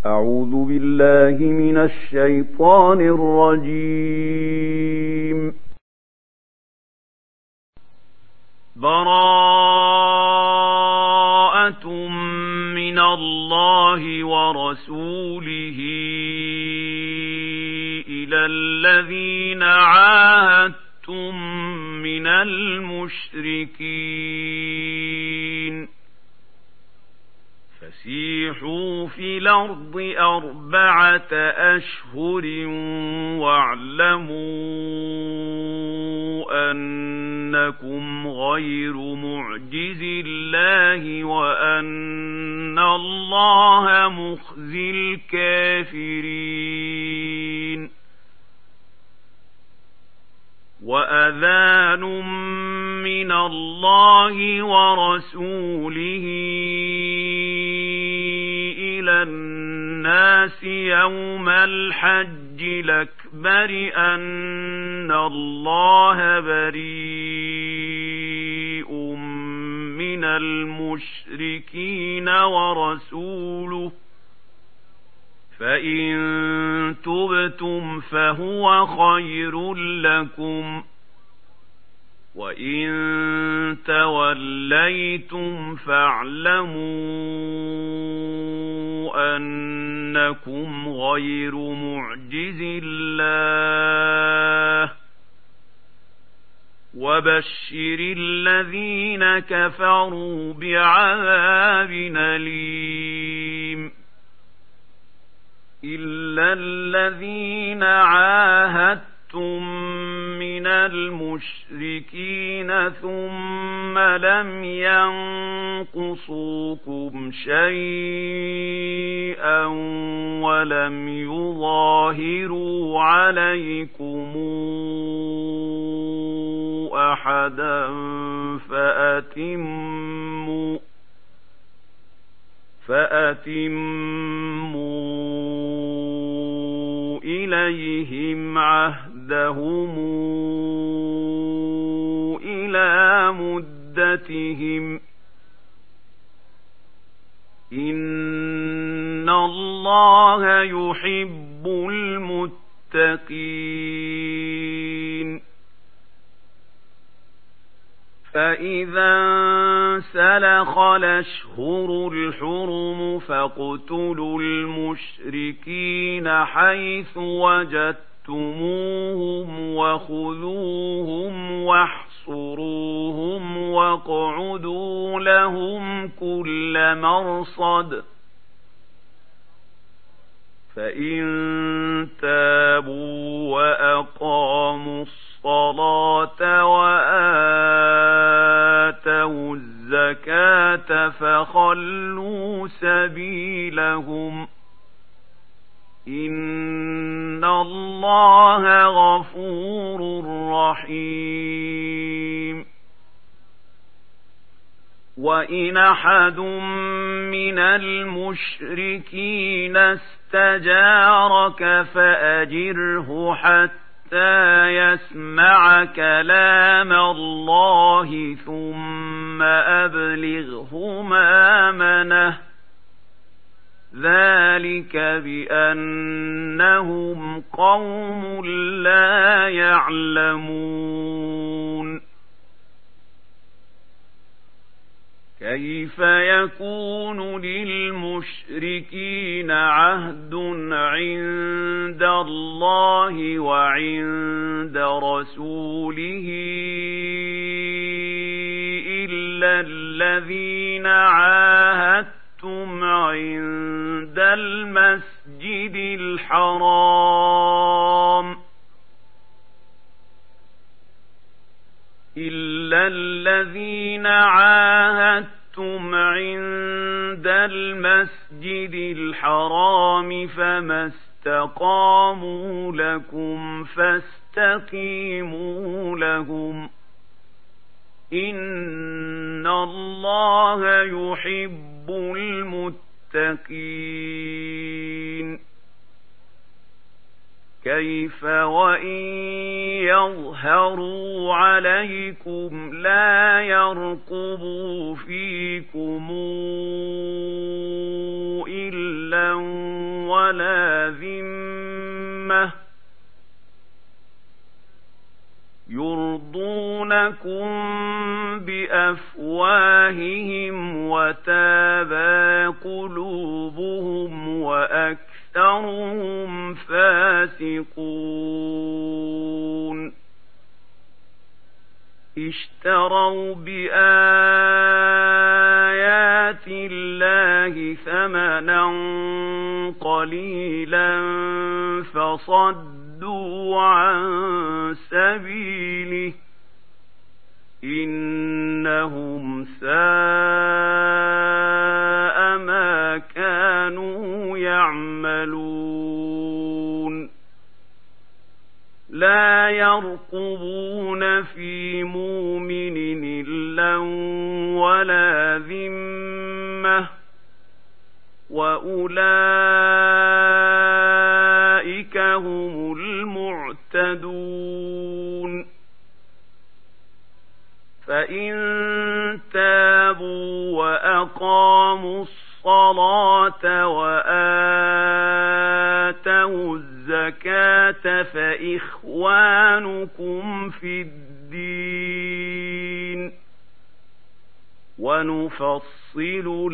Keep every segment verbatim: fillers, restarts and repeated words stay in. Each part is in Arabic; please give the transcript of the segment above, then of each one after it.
أعوذ بالله من الشيطان الرجيم. براءة من الله ورسوله إلى الذين عاهدتم من المشركين فسيحوا في الأرض أربعة أشهر واعلموا أنكم غير معجز الله وأن الله مخزي الكافرين. وأذان من الله ورسوله إلى الناس يوم الحج الأكبر أن الله بريء من المشركين ورسوله فإن تبتم فهو خير لكم وإن توليتم فاعلموا أنكم غير معجز الله وبشر الذين كفروا بعذاب أليم. إلا الذين عاهدتم من المشركين ثم لم ينقصوكم شيئا ولم يظاهروا عليكم أحدا فأتموا فأتموا إليهم عهدهم إلى مدتهم إن الله يحب المتقين. فإذا انسلخ الأشهر الحرم فاقتلوا المشركين حيث وجدتموهم وخذوهم واحصروهم واقعدوا لهم كل مرصد فإن تابوا وأقاموا الصلاة وآتوا الزكاة فخلوا سبيلهم إن الله غفور رحيم. وإن أحد من المشركين استجارك فأجره حتى يسمع كلام الله ثم أبلغه مأمنه ذلك بأنهم قوم لا يعلمون. كيف يكون للمشركين عهد عند الله وعند رسوله إلا الذين عاهدتم عند المسجد الحرام إلا الذين عاهدتم عند المسجد الحرام فما استقاموا لكم فاستقيموا لهم إن الله يحب المتقين. كيف وإن يظهروا عليكم لا يرقبوا فيكم إلا ولا ذمة يرضونكم بأفواههم وتابى قلوبهم وأكثرهم فاسقون اشتروا بآيات الله ثمنا قليلا فصدوا عن سبيله إنهم ساء ما كانوا يعملون لا يرقبون في مؤمن إلا ولا ذمة وأولئك هم المعتدون فإن تابوا وأقاموا الصلاة وآتوا الزكاة فإخوانكم في الدين ونفصل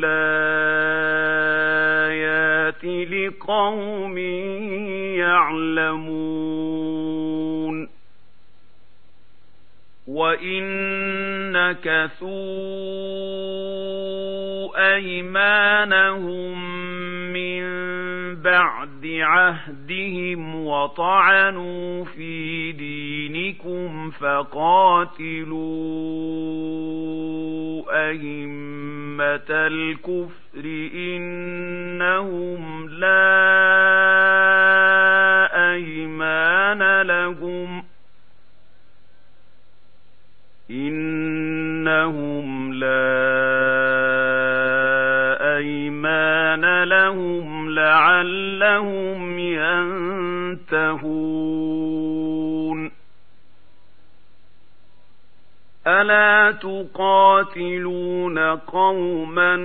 الآيات لقوم يعلمون وإن نكثوا أيمانهم من بعد عهدهم وطعنوا في دينكم فقاتلوا أئمة الكفر إنهم لا أيمان لهم إنهم لا أيمان لهم لعلهم ينتهون ألا تقاتلون قوما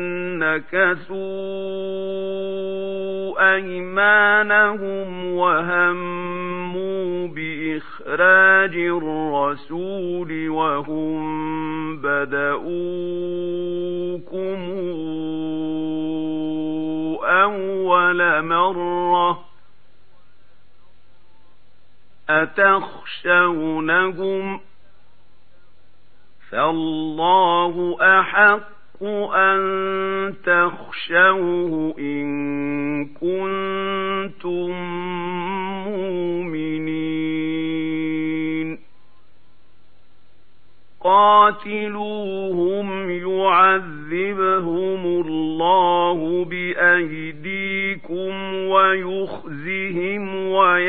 نكثوا أيمانهم وهموا بإخراج الرسول وهم بدؤوكم أول مرة أتخشونهم فالله أحق أن تخشوه إن كنتم مؤمنين قاتلوهم يعذبهم الله بأيديكم ويخزهم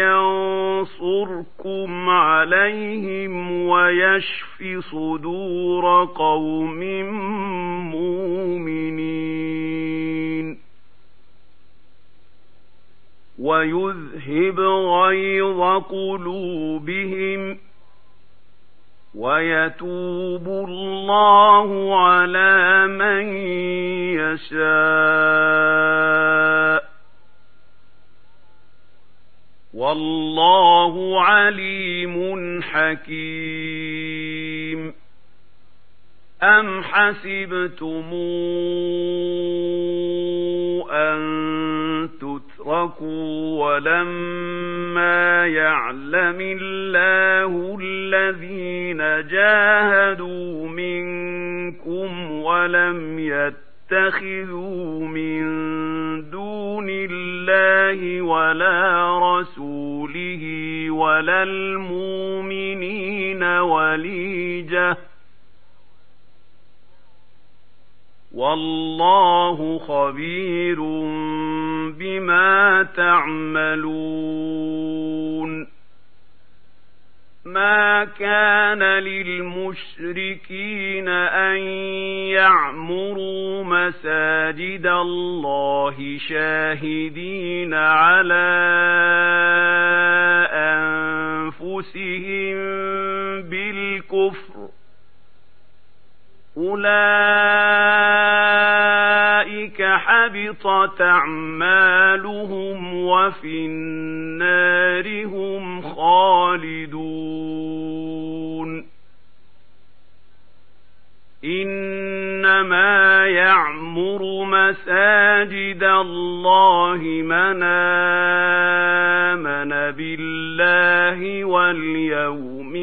وينصركم عليهم ويشف صدور قوم مؤمنين ويذهب غيظ قلوبهم ويتوب الله على من يشاء والله عليم حكيم أم حسبتم أن تتركوا ولما يعلم الله الذين جاهدوا منكم ولم يتخذوا من دون الله ولا رسوله ولا المؤمنين وليجة والله خبير بما تعملون ما كان للمشركين أن يعمروا مساجد الله شاهدين على أنفسهم بالكفر أولئك حبطت حبطت أعمالهم وفي النار هم خالدون إنما يعمر مساجد الله من آمن بالله واليوم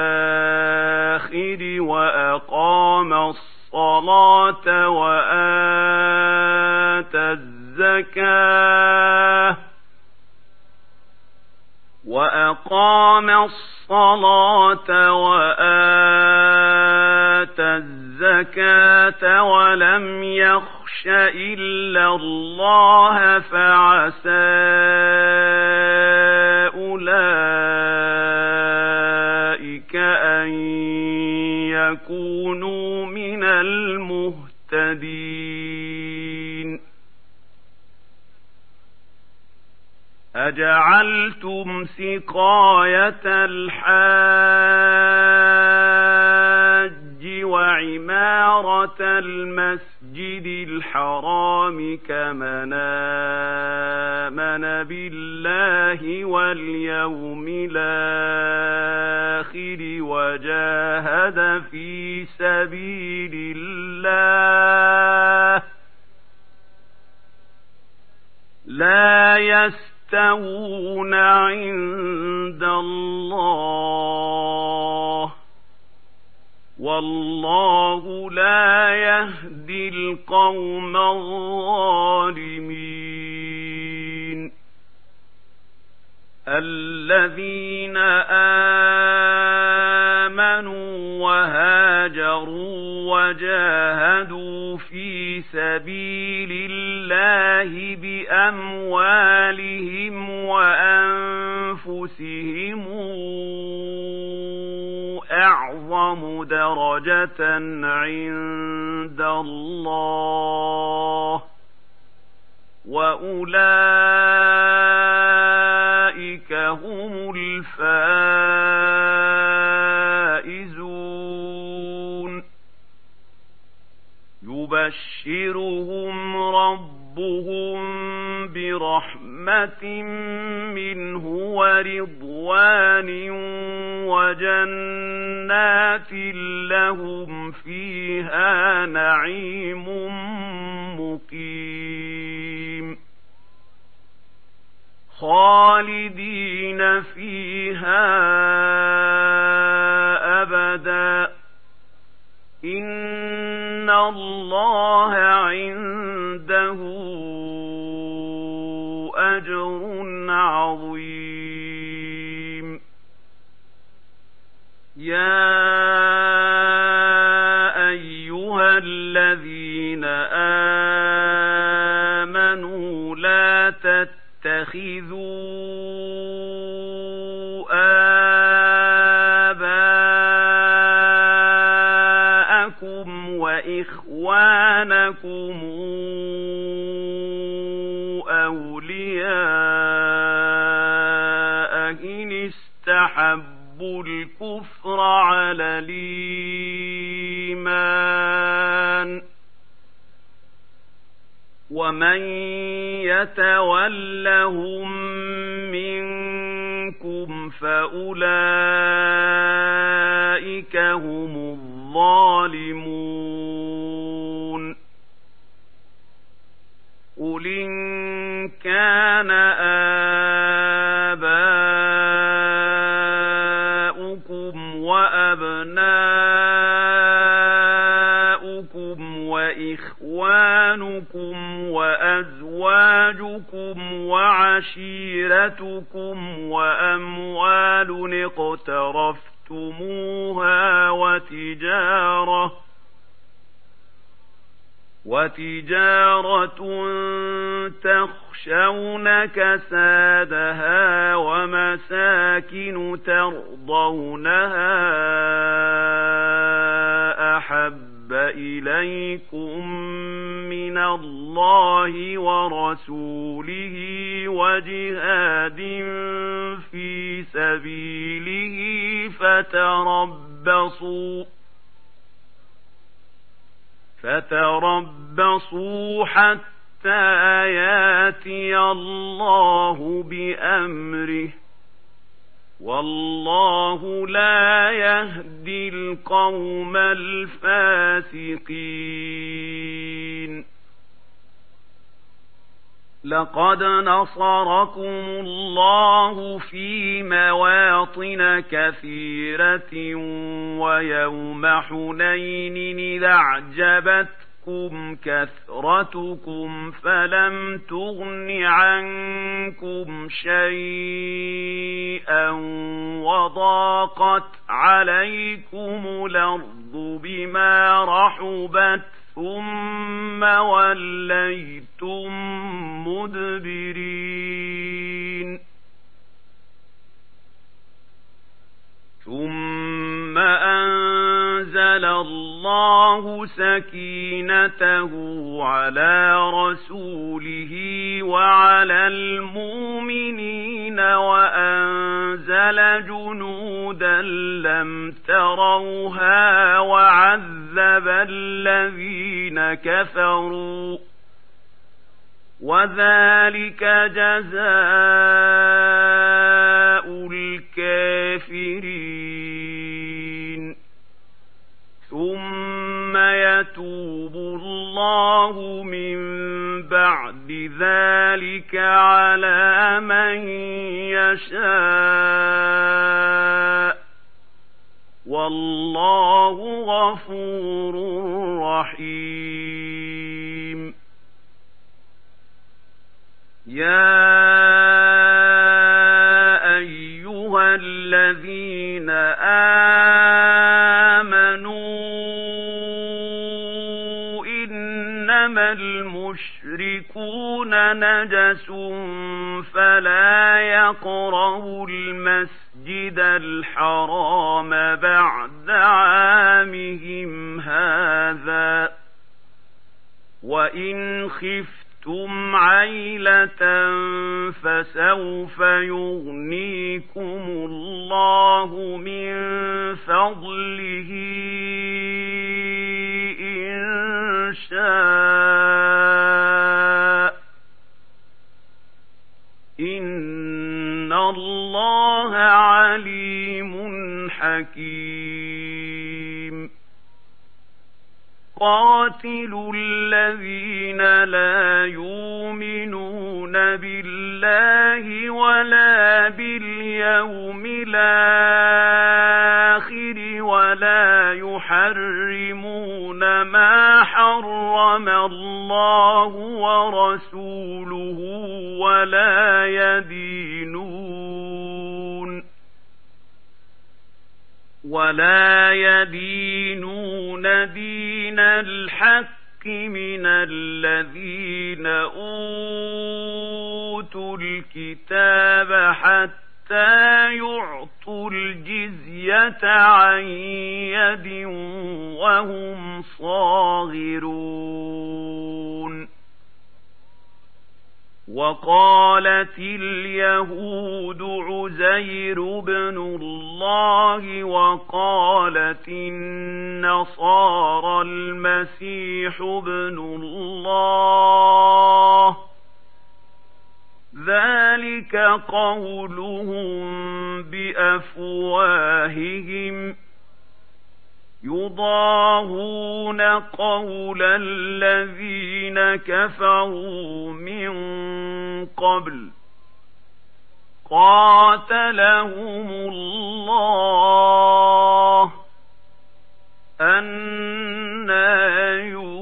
الآخر وأقام الصلاة وآتى الزكاة وأقام الصلاة وآتى الزكاة ولم يخش إلا الله فعسى أولئك أن يكونوا من المهتدين أجعلتم سقاية الحاج وعمارة المسجد الحرام كمن آمن بالله واليوم الآخر وجاهد في سبيل الله لا يستوون عند الله والله لا يهدي القوم الظالمين الذين آمنوا وهاجروا وجاهدوا في سبيل الله بأموالهم وأنفسهم أعظم درجة عند الله وأولئك هم الفائزون يبشرهم ربهم برحمة منه ورضوان وجنات لهم فيها نعيم مقيم خالدين فيها أبدا إن الله عنده أجر عظيم يا أيها الذين آمنوا لا تتخذوا آباءكم وإخوانكم أولياء إن استحبوا الكفر على الإيمان ومن يتولهم منكم فأولئك هم الظالمون قل إن كان آباؤكم وأبناؤكم وإخوانكم وأزواجكم وعشيرتكم وأموال اقترفتموها وتجارة وتجارة تخشون كسادها ومساكن ترضونها أحب إليكم من الله ورسوله وجهاد في سبيله فتربصوا فتربصوا حتى ياتي الله بأمره والله لا يهدي القوم الفاسقين. لقد نصركم الله في مواطن كثيرة ويوم حنين إذ أعجبتكم كثرتكم فلم تغن عنكم شيئا وضاقت عليكم الأرض بما رحبت ثم وليتم مدبرين. ثم أنزل الله سكينته على رسوله وعلى المؤمنين وأنزل جنودا لم تروها وعذب الذين كفروا وذلك جزاء الكافرين. ثم يتوب الله من بعد ذلك على من يشاء والله غفور رحيم. يا أيها الذين آمنوا إنما المشركون نجس فلا يقربوا المسجد الحرام بعد عامهم هذا وإن خفتم ثم عيلة فسوف يغنيكم الله من فضله إن شاء إن الله عليم حكيم. قاتلوا الذين لا يؤمنون بالله ولا باليوم الآخر ولا يحرمون ما حرم الله ورسوله ولا يدينون ولا يدينون دين الحق من الذين أوتوا الكتاب حتى يعطوا الجزية عن يد وهم صاغرون. وقالت اليهود عزير بن الله وقالت النصارى المسيح ابن الله ذلك قولهم بأفواههم يضاهون قول الذين كفروا من قبل قاتلهم الله أنى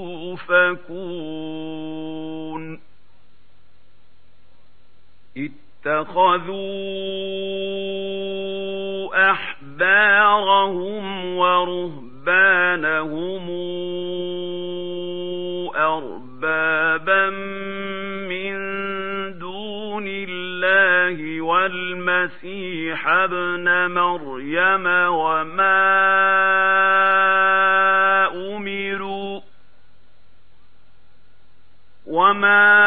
يؤفكون. اتخذوا أحبارهم ورهبانهم أربابا من دون الله والمسيح ابن مريم وما أمروا وما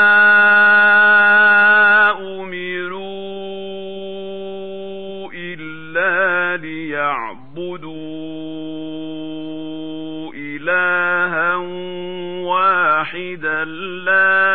أمروا إلا ليعبدوا إلها واحدا لا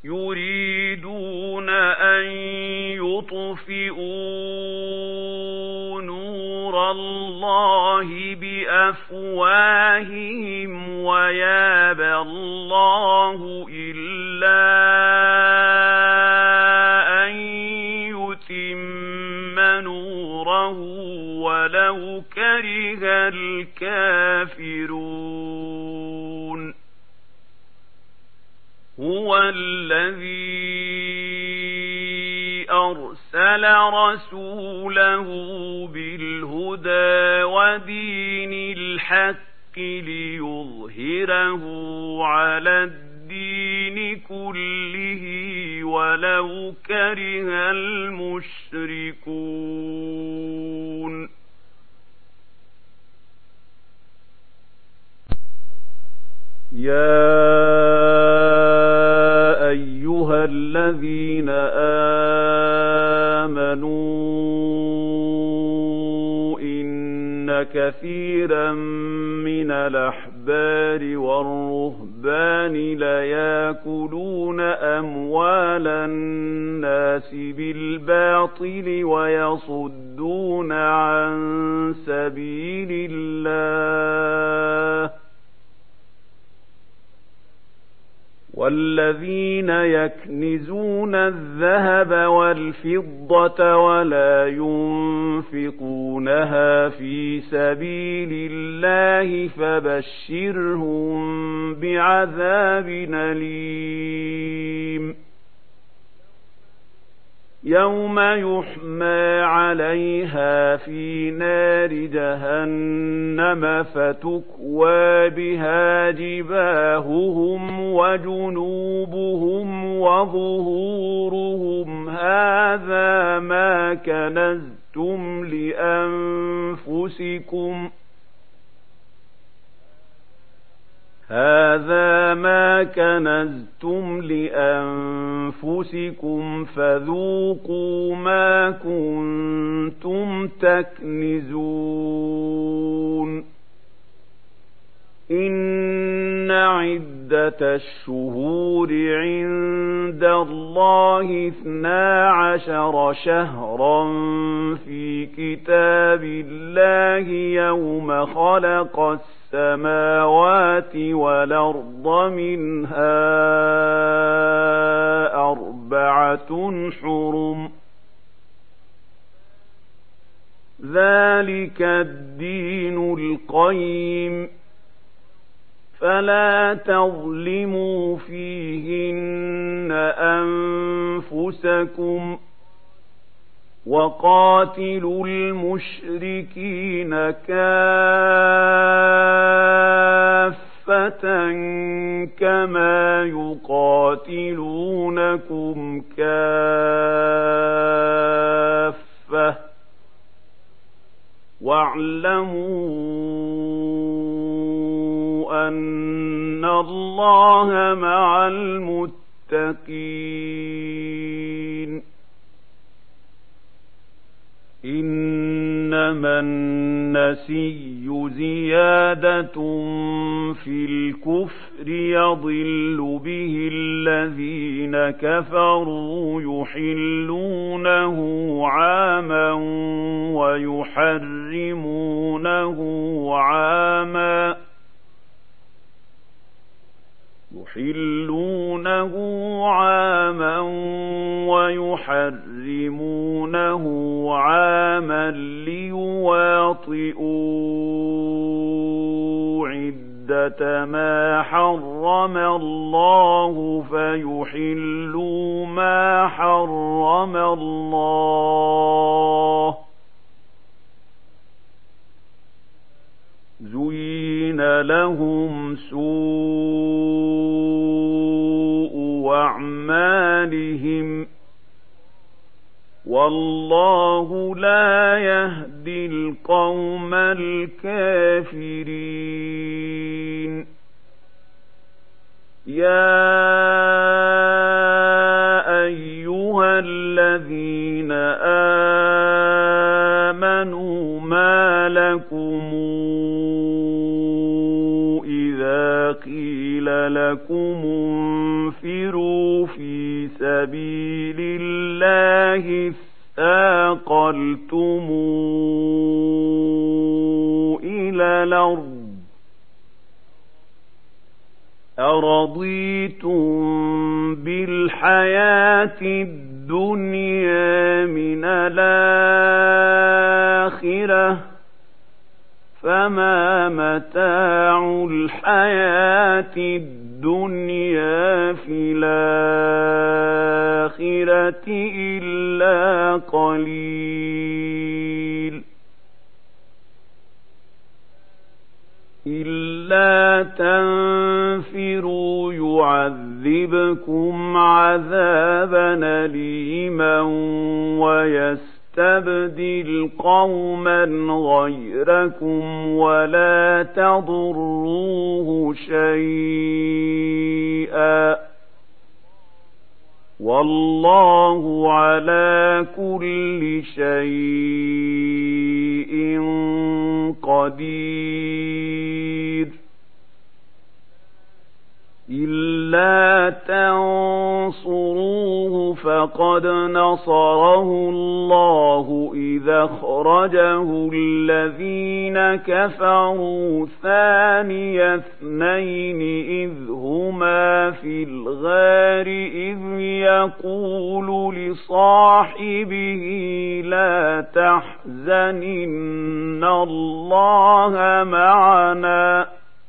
يريدون أن يطفئوا نور الله بأفواههم ويابى الله إلا أن يتم نوره ولو كره الكافرون هو الذي أرسل رسوله بالهدى ودين الحق ليظهره على الدين كله ولو كره المشركون يا أيها الذين آمنوا إن كثيرا من الأحبار والرهبان ليأكلون أموال الناس بالباطل ويصدون عن سبيل الله والذين يكنزون الذهب والفضة ولا ينفقونها في سبيل الله فبشرهم بعذاب أليم يوم يحمى عليها في نار جهنم فتكوى بها جباههم وجنوبهم وظهورهم هذا ما كنزتم لأنفسكم هذا ما كنزتم لأنفسكم فذوقوا ما كنتم تكنزون إن عدة الشهور عند الله اثنا عشر شهرا في كتاب الله يوم خلق السماوات والأرض منها أربعة حرم ذلك الدين القيم فلا تظلموا فيهن أنفسكم وقاتلوا المشركين كافة كما يقاتلونكم كافة واعلموا أن الله مع المتقين إنما النسي زيادة في الكفر يضل به الذين كفروا يحلونه عاما ويحرمونه عاما يحلونه عاما ويحرمونه عاما ليواطئوا عدة ما حرم الله فيحلوا ما حرم الله زين لهم سوء أعمالهم والله لا يهدي القوم الكافرين يا أيها الذين آمنوا ما لكم إذا قيل لكم انفروا في سبيل الله اثاقلتم إلى الأرض أرضيتم بالحياة الدنيا من الآخرة فما متاع الحياة الدنيا في الآخرة إلا قليل إلا تنفروا يعذبكم عذابا أليما ويستبدل قوما غيركم ولا تضروه شيئا والله على كل شيء قدير إلا تنصروه فقد نصره الله إذا أخرجه الذين كفروا ثاني اثنين إذ هما في الغار إذ يقول لصاحبه لا تحزن إن الله معنا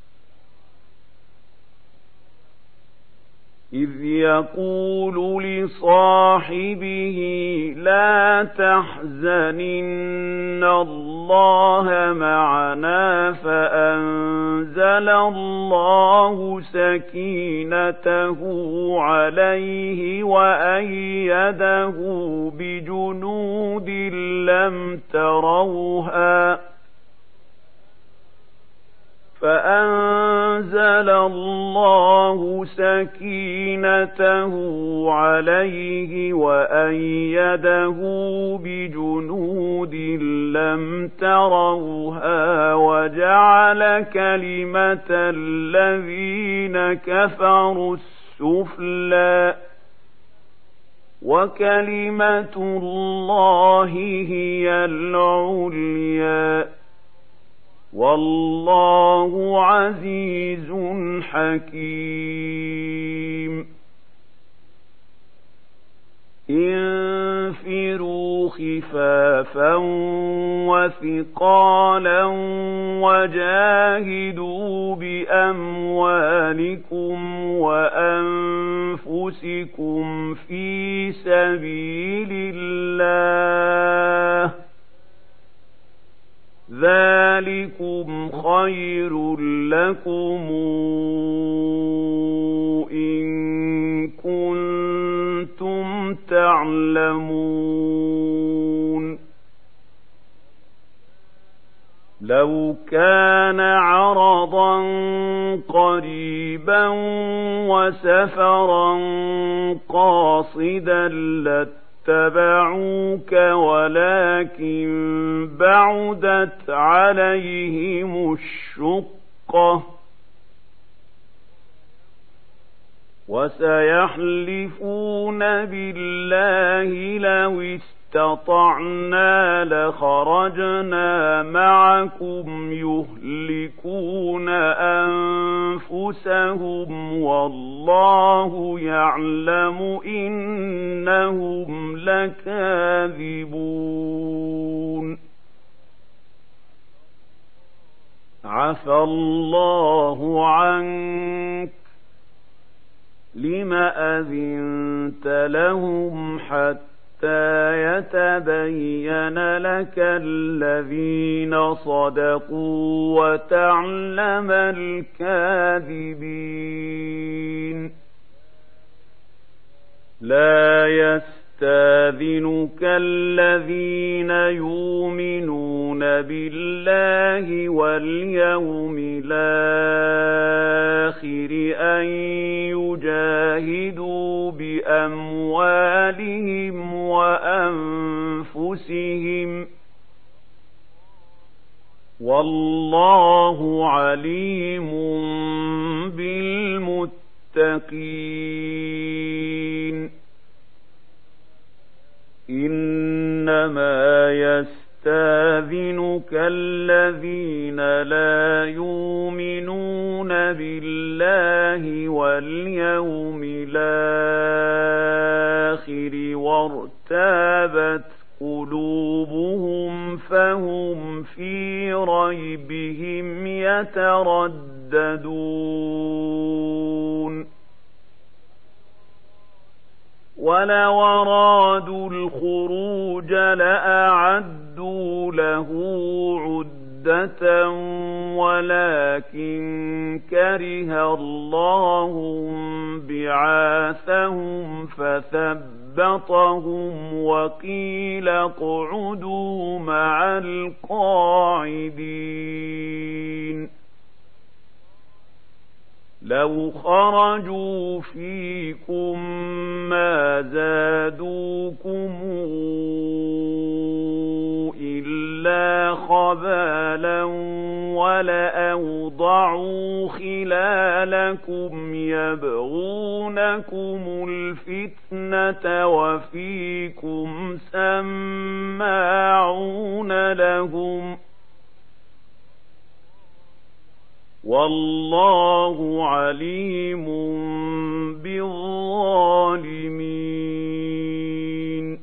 إذ يقول لصاحبه لا تحزن إن الله معنا فأنزل الله سكينته عليه وأيده بجنود لم تروها فأنزل الله سكينته عليه وأيده بجنود لم تروها وجعل كلمة الذين كفروا السفلى وكلمة الله هي العليا والله عزيز حكيم انفروا خفافا وثقالا وجاهدوا بأموالكم وأنفسكم في سبيل الله ذلكم خير لكم إن كنتم تعلمون لو كان عرضا قريبا وسفرا قاصدا لاتبعوك ولكن بعدت عليهم الشقة وسيحلفون بالله لو استطعنا لخرجنا معكم يهلكون أنفسهم والله يعلم إنهم لكاذبون عفى الله عنك لم أذنت لهم حتى يتبين لك الذين صدقوا وتعلم الكاذبين لا يستاذنك الذين يؤمنون بالله واليوم الآخر أن يجاهدوا بأموالهم وأنفسهم والله عليم بالمتقين إنما يستاذنك الذين لا يؤمنون بالله واليوم الآخر وارتابت قلوبهم فهم في ريبهم يترددون ولو أرادوا الخروج لأعدوا له عدة ولكن كره الله بعاثهم فثبطهم وقيل اقعدوا مع القاعدين لو خرجوا فيكم ما زادوكم إلا خبالا ولأوضعوا خلالكم يبغونكم الفتنة وفيكم سماعون لهم والله عليم بالظالمين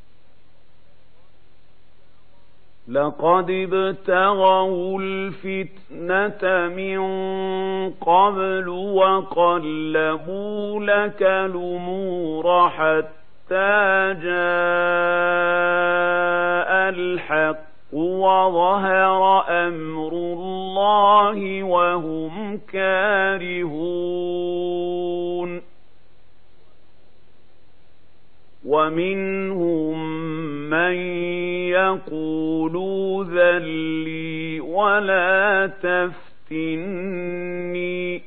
لقد ابتغوا الفتنة من قبل وقلبوا لك الأمور حتى جاء الحق وظهر أمر الله وهم كارهون ومنهم من يقول ائذن لي ولا تفتني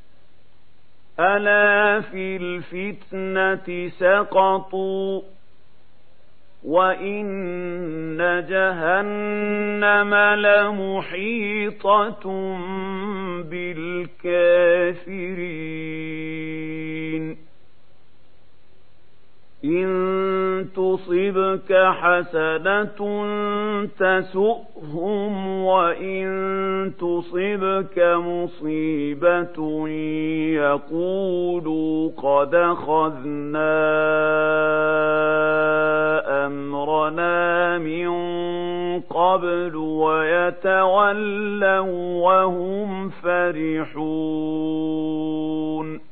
ألا في الفتنة سقطوا وإن جهنم لمحيطة بالكافرين إن تصبك حسنة تسؤهم وإن تصبك مصيبة يقولوا قد أخذنا أمرنا من قبل ويتولوا وهم فرحون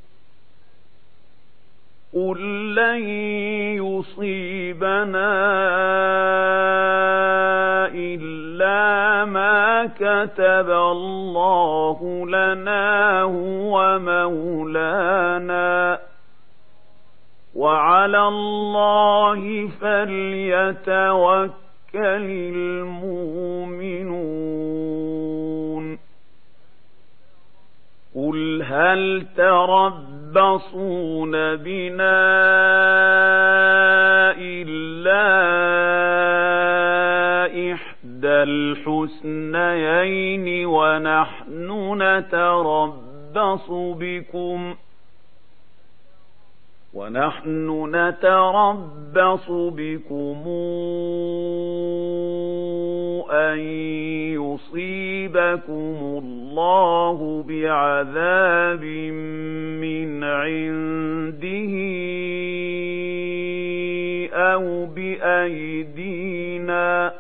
قل لن يصيبنا إلا ما كتب الله لنا هو مولانا وعلى الله فليتوكل المؤمنون قل هل تربصون بنا إلا إحدى الحسنيين ونحن نتربص بكم ونحن نتربص بكم أن يصيبكم الله بعذاب من عنده أو بأيدينا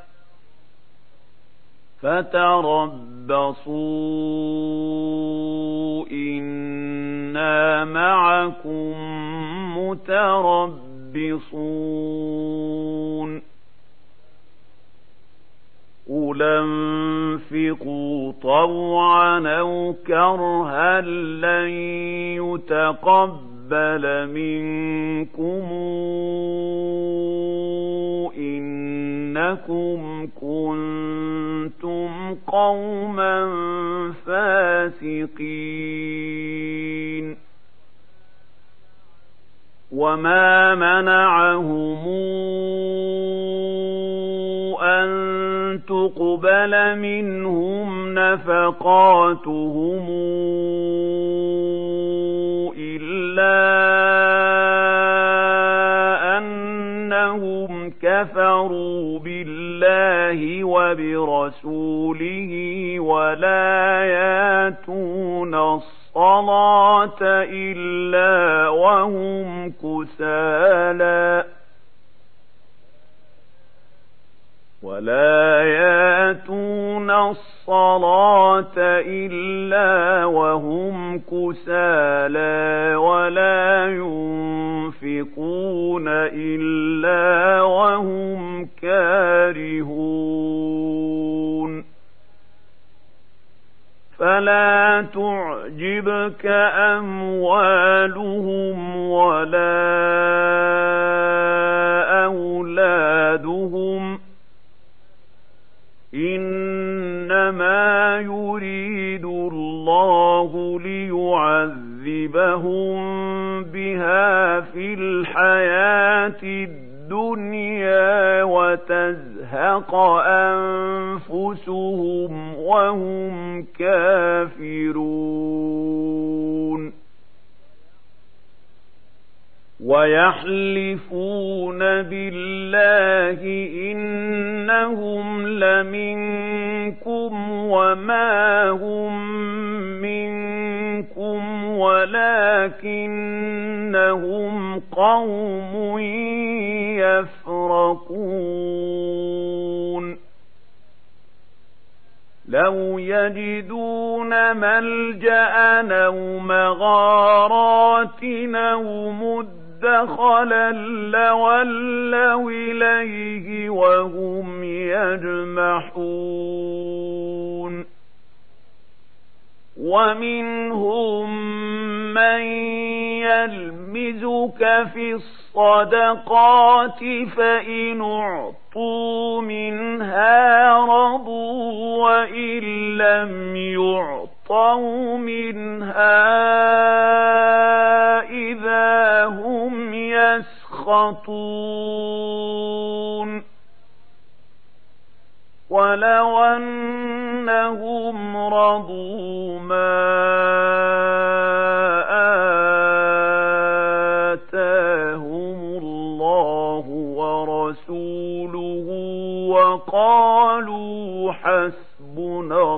فتربصوا إنا معكم متربصون قل انفقوا طوعا أو كرها لن يتقبل منكم إنكم كنتم قوما فاسقين وما منعهم أن تقبل منهم نفقاتهم إلا أنهم كانوا كفروا بالله وبرسوله ولا ياتون الصلاة إلا وهم كسالى ولا ياتون الصلاة إلا وهم كسالى ولا ينفقون إلا وهم كارهون فلا تعجبك أموالهم ولا أولادهم إنما يريد الله ليعذبهم بها في الحياة الدنيا وتزهق أنفسهم وهم كافرون ويحلفون بالله إنهم لمنكم وما هم منكم ولكنهم قوم يفرقون لو يجدون ملجأ أو مغارات أو مدخلا لولوا إليه وهم يجمحون ومنهم من يلمزك في الصدقات فإن أعطوا منها رضوا وإن لم يعطوا منها إذا هم يسخطون ولو أنهم رضوا ما آتاهم الله ورسوله وقالوا حسبنا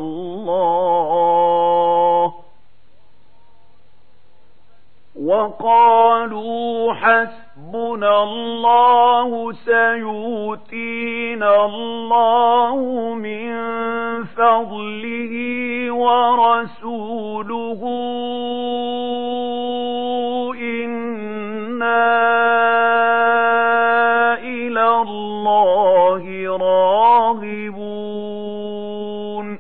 الله وقالوا حسبنا الله سيؤتينا الله من فضله ورسوله إنا إلى الله راغبون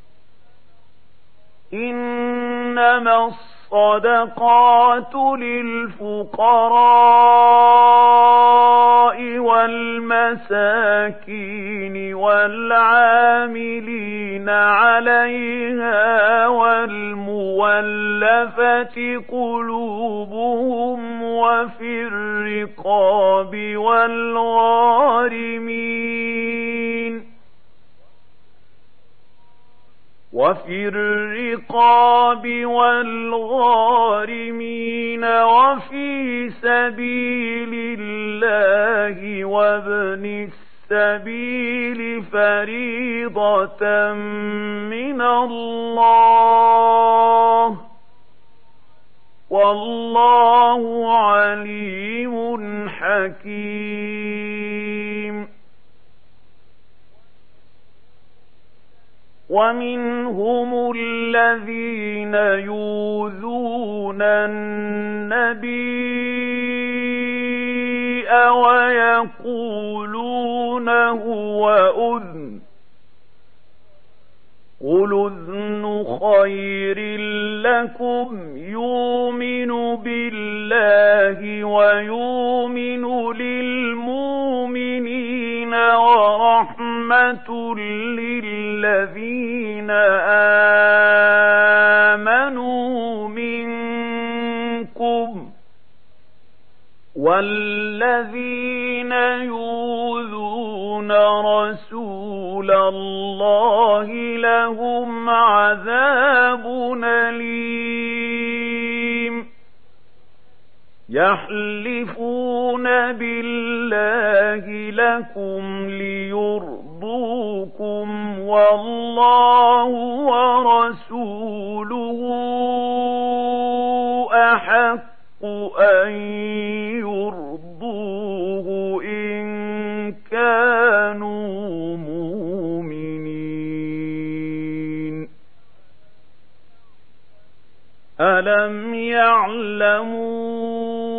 إنما الصدقات للفقراء والمساكين والعاملين عليها والمولفة قلوبهم وفي الرقاب والغارمين وفي الرقاب والغارمين وفي سبيل الله وابن السبيل فريضة من الله والله عليم حكيم ومنهم الذين يؤذون النبي ويقولون هو أذن قل أذن خير لكم يؤمن بالله ويؤمن للمؤمنين ورحمة للذين آمنوا منكم والذين يؤذون رسول الله لهم عذاب أليم يحلفون بالله لكم ليرضوكم والله ورسوله أحق أن يرضوه إن كانوا مؤمنين. ألم يعلموا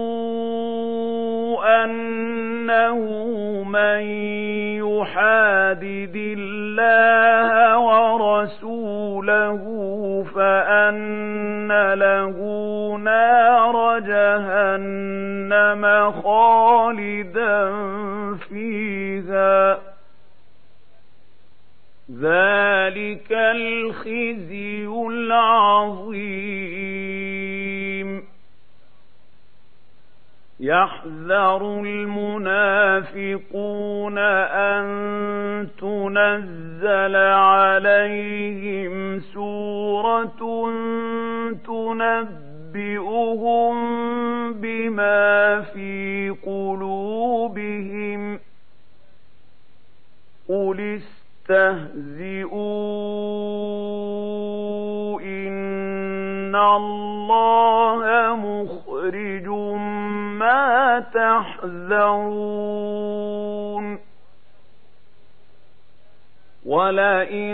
أنه من يحادد الله ورسوله فأن له نار جهنم خالدا فيها ذلك الخزي العظيم. يحذر المنافقون أن تنزل عليهم سورة تنبئهم بما في قلوبهم قل استهزئوا إن الله مخرج ما تحذرون. ولئن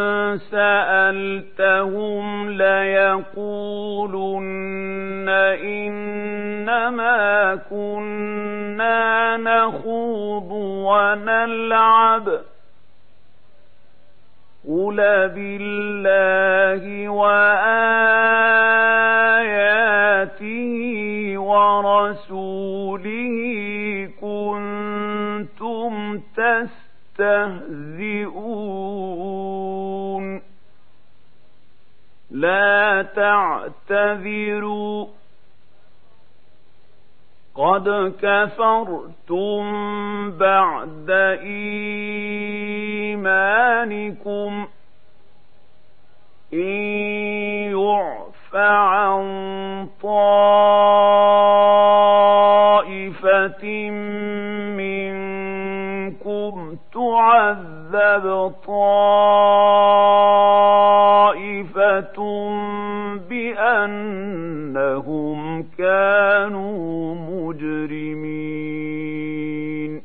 سألتهم ليقولن إنما كنا نخوض ونلعب قل بالله وآياته ورسوله كنتم تستهزئون. لا تعتذروا قد كفرتم بعد إيمانكم إن يعف عن طائفة منكم تعذب طائفة بأنهم كانوا مجرمين.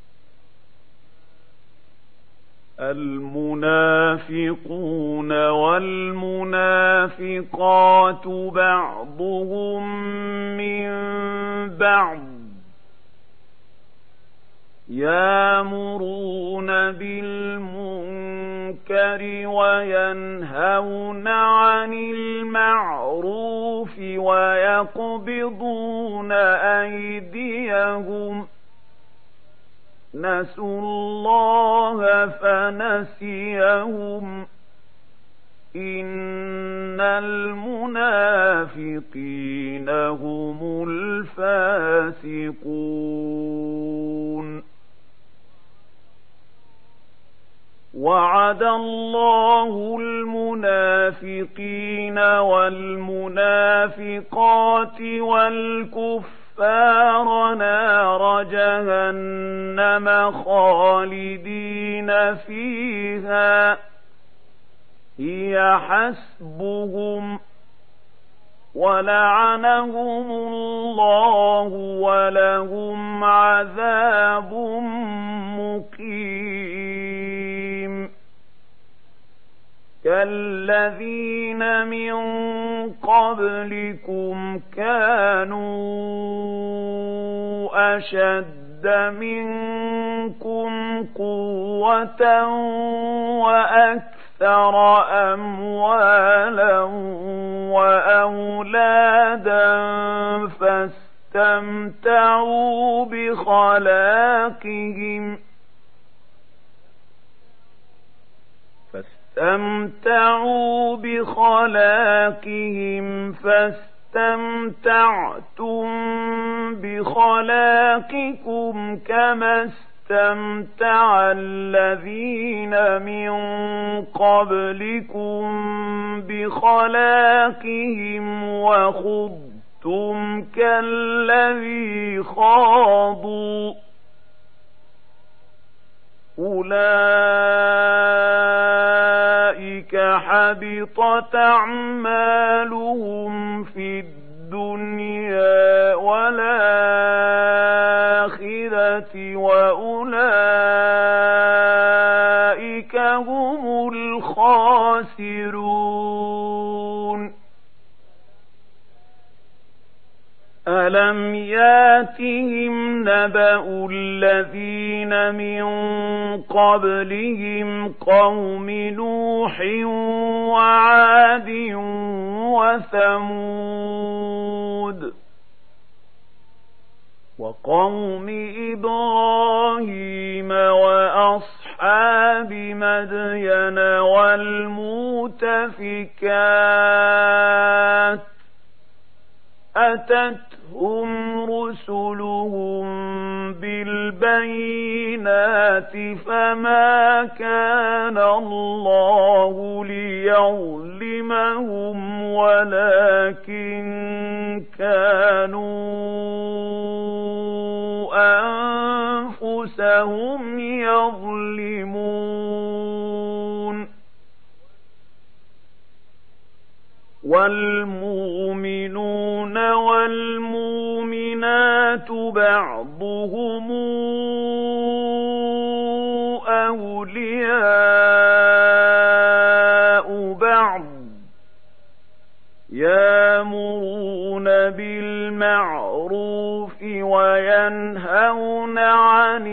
المنافقون والمنافقات بعضهم من بعض يأمرون بالمنكر وينهون عن المعروف ويقبضون أيديهم نسوا الله فنسيهم إن المنافقين هم الفاسقون. وعد الله المنافقين والمنافقات والكفار نار جهنم خالدين فيها هي حسبهم ولعنهم الله ولهم عذاب مقيم. كالذين من قبلكم كانوا أشد منكم قوة وأكثر أموالا وأولادا فاستمتعوا بخلاقهم فاستمتعوا بخلاقهم فاستمتعتم بخلاقكم كما استمتع الذين من قبلكم بخلاقهم وخضتم كالذي خاضوا أولئك حبطت أعمالهم في الدنيا والآخرة وأولئك هم الخاسرون. ألم ياتهم نبأ الذين من قبلهم قوم نوح وعاد وثمود وقوم إبراهيم وأصحاب مدين والمؤتفكات أتتهم رسلهم بالبينات فما كان الله ليظلمهم ولكن كانوا أنفسهم يظلمون. والمؤمنون والمؤمنات بعضهم أولياء بعض يأمرون بالمعروف وينهون عن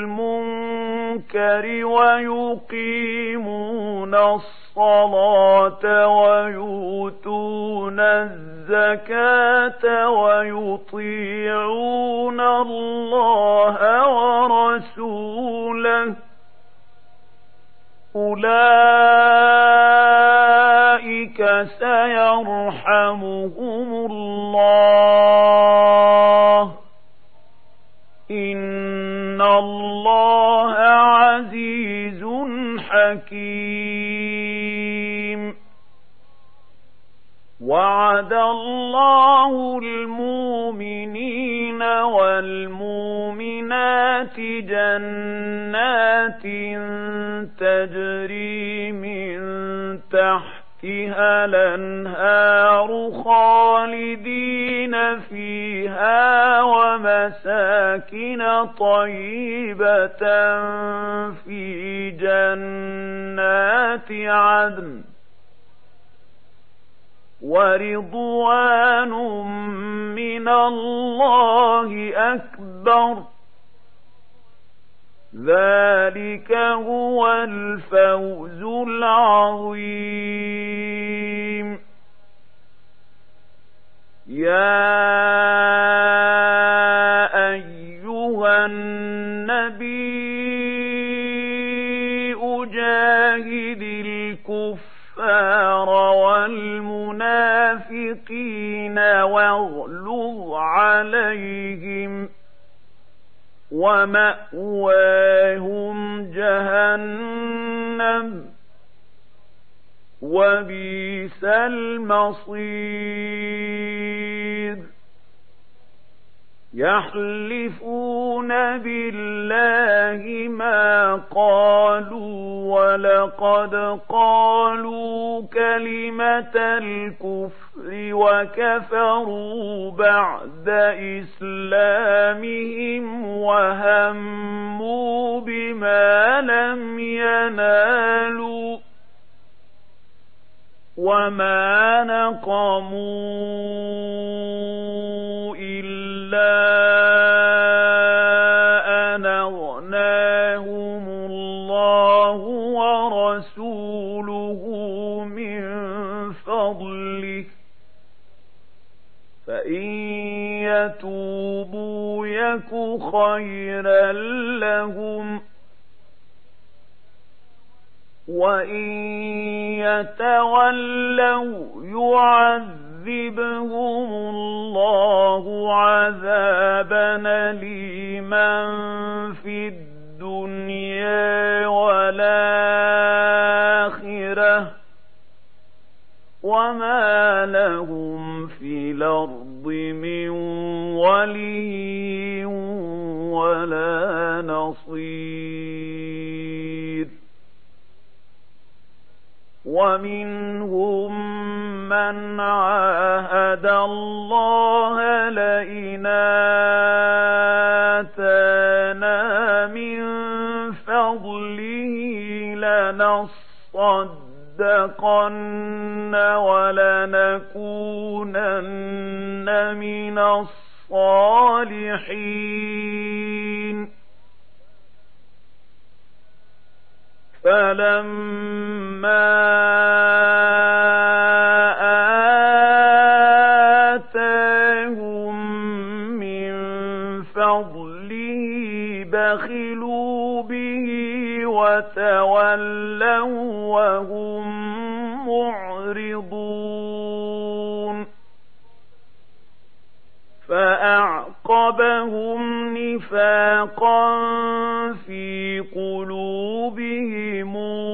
المنكر ويقيمون الصلاة ويؤتون الزكاة ويطيعون الله ورسوله أولئك سيرحمهم الله إن الله عزيز حكيم. وعد الله المؤمنين والمؤمنات جنات تجري من تحتها الأنهار خالدين فيها ومساكن طيبة في جنات عدن ورضوان من الله أكبر ذلك هو الفوز العظيم. يا أيها النبي جاهد الكفار والمنافقين واغلظ عليهم ومأواهم جهنم وبئس المصير. يحلفون بالله ما قالوا ولقد قالوا كلمة الكفر وكفروا بعد إسلامهم وهموا بما لم ينالوا وما نقموا إلا أن أغناهم الله ورسوله من فضله فإن يتوبوا يك خيرا لهم وإن يتولوا يعذبهم الله عذابا أليما في الدنيا والآخرة وما لهم في الأرض من ولي ولا نصير. ومنهم من عاهد الله لئن آتانا من فضله لنصدقن ولنكونن من الصالحين فلما آتاهم من فضله بخلوا به وتولوا وهم معرضون فأعقبهم نفاقا في قلوبهم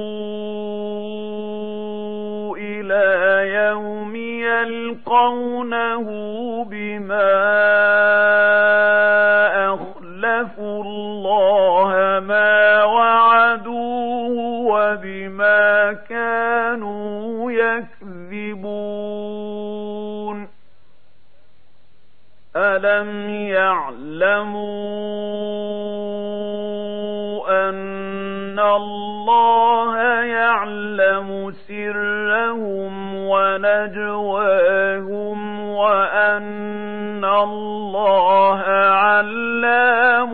إلى يوم يلقونه بما أخلفوا الله ما وعدوه وبما كانوا يكذبون ألم يعلموا أن الله يعلم سرهم ونجواهم وأن الله علام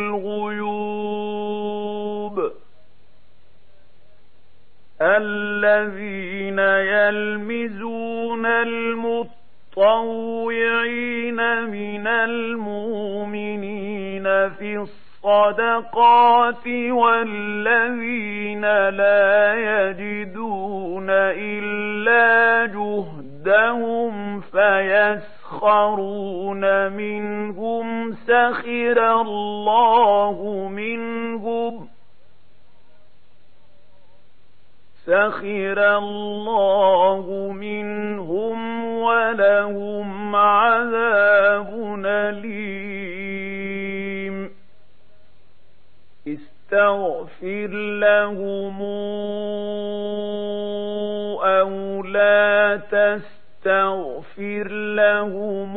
الغيوب الذين يلمزون المطلوب المتطوعين من المؤمنين في الصدقات والذين لا يجدون إلا جهدهم فيسخرون منهم سخر الله منهم سخر الله منهم ولهم عذاب أليم استغفر لهم أو لا تستغفر لهم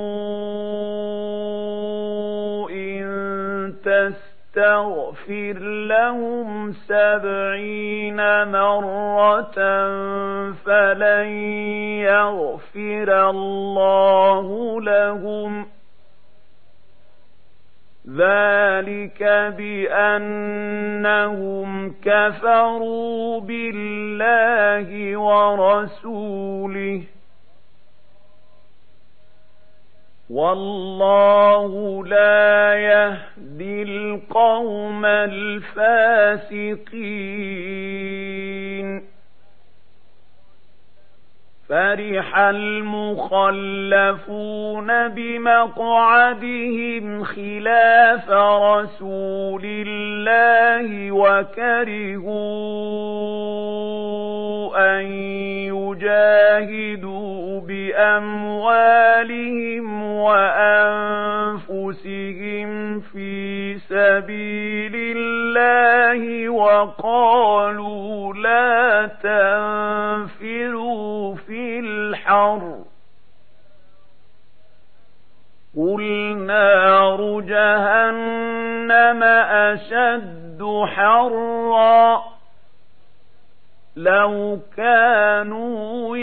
إن تستغفر تستغفر لهم سبعين مرة فلن يغفر الله لهم ذلك بأنهم كفروا بالله ورسوله والله لا يهدي القوم الفاسقين فرح المخلفون بمقعدهم خلاف رسول الله وكرهوا أن يجاهدوا بأموالهم وأنفسهم في سبيل الله وقالوا لا تنفروا في الحر قل نار جهنم أشد حرا لو كانوا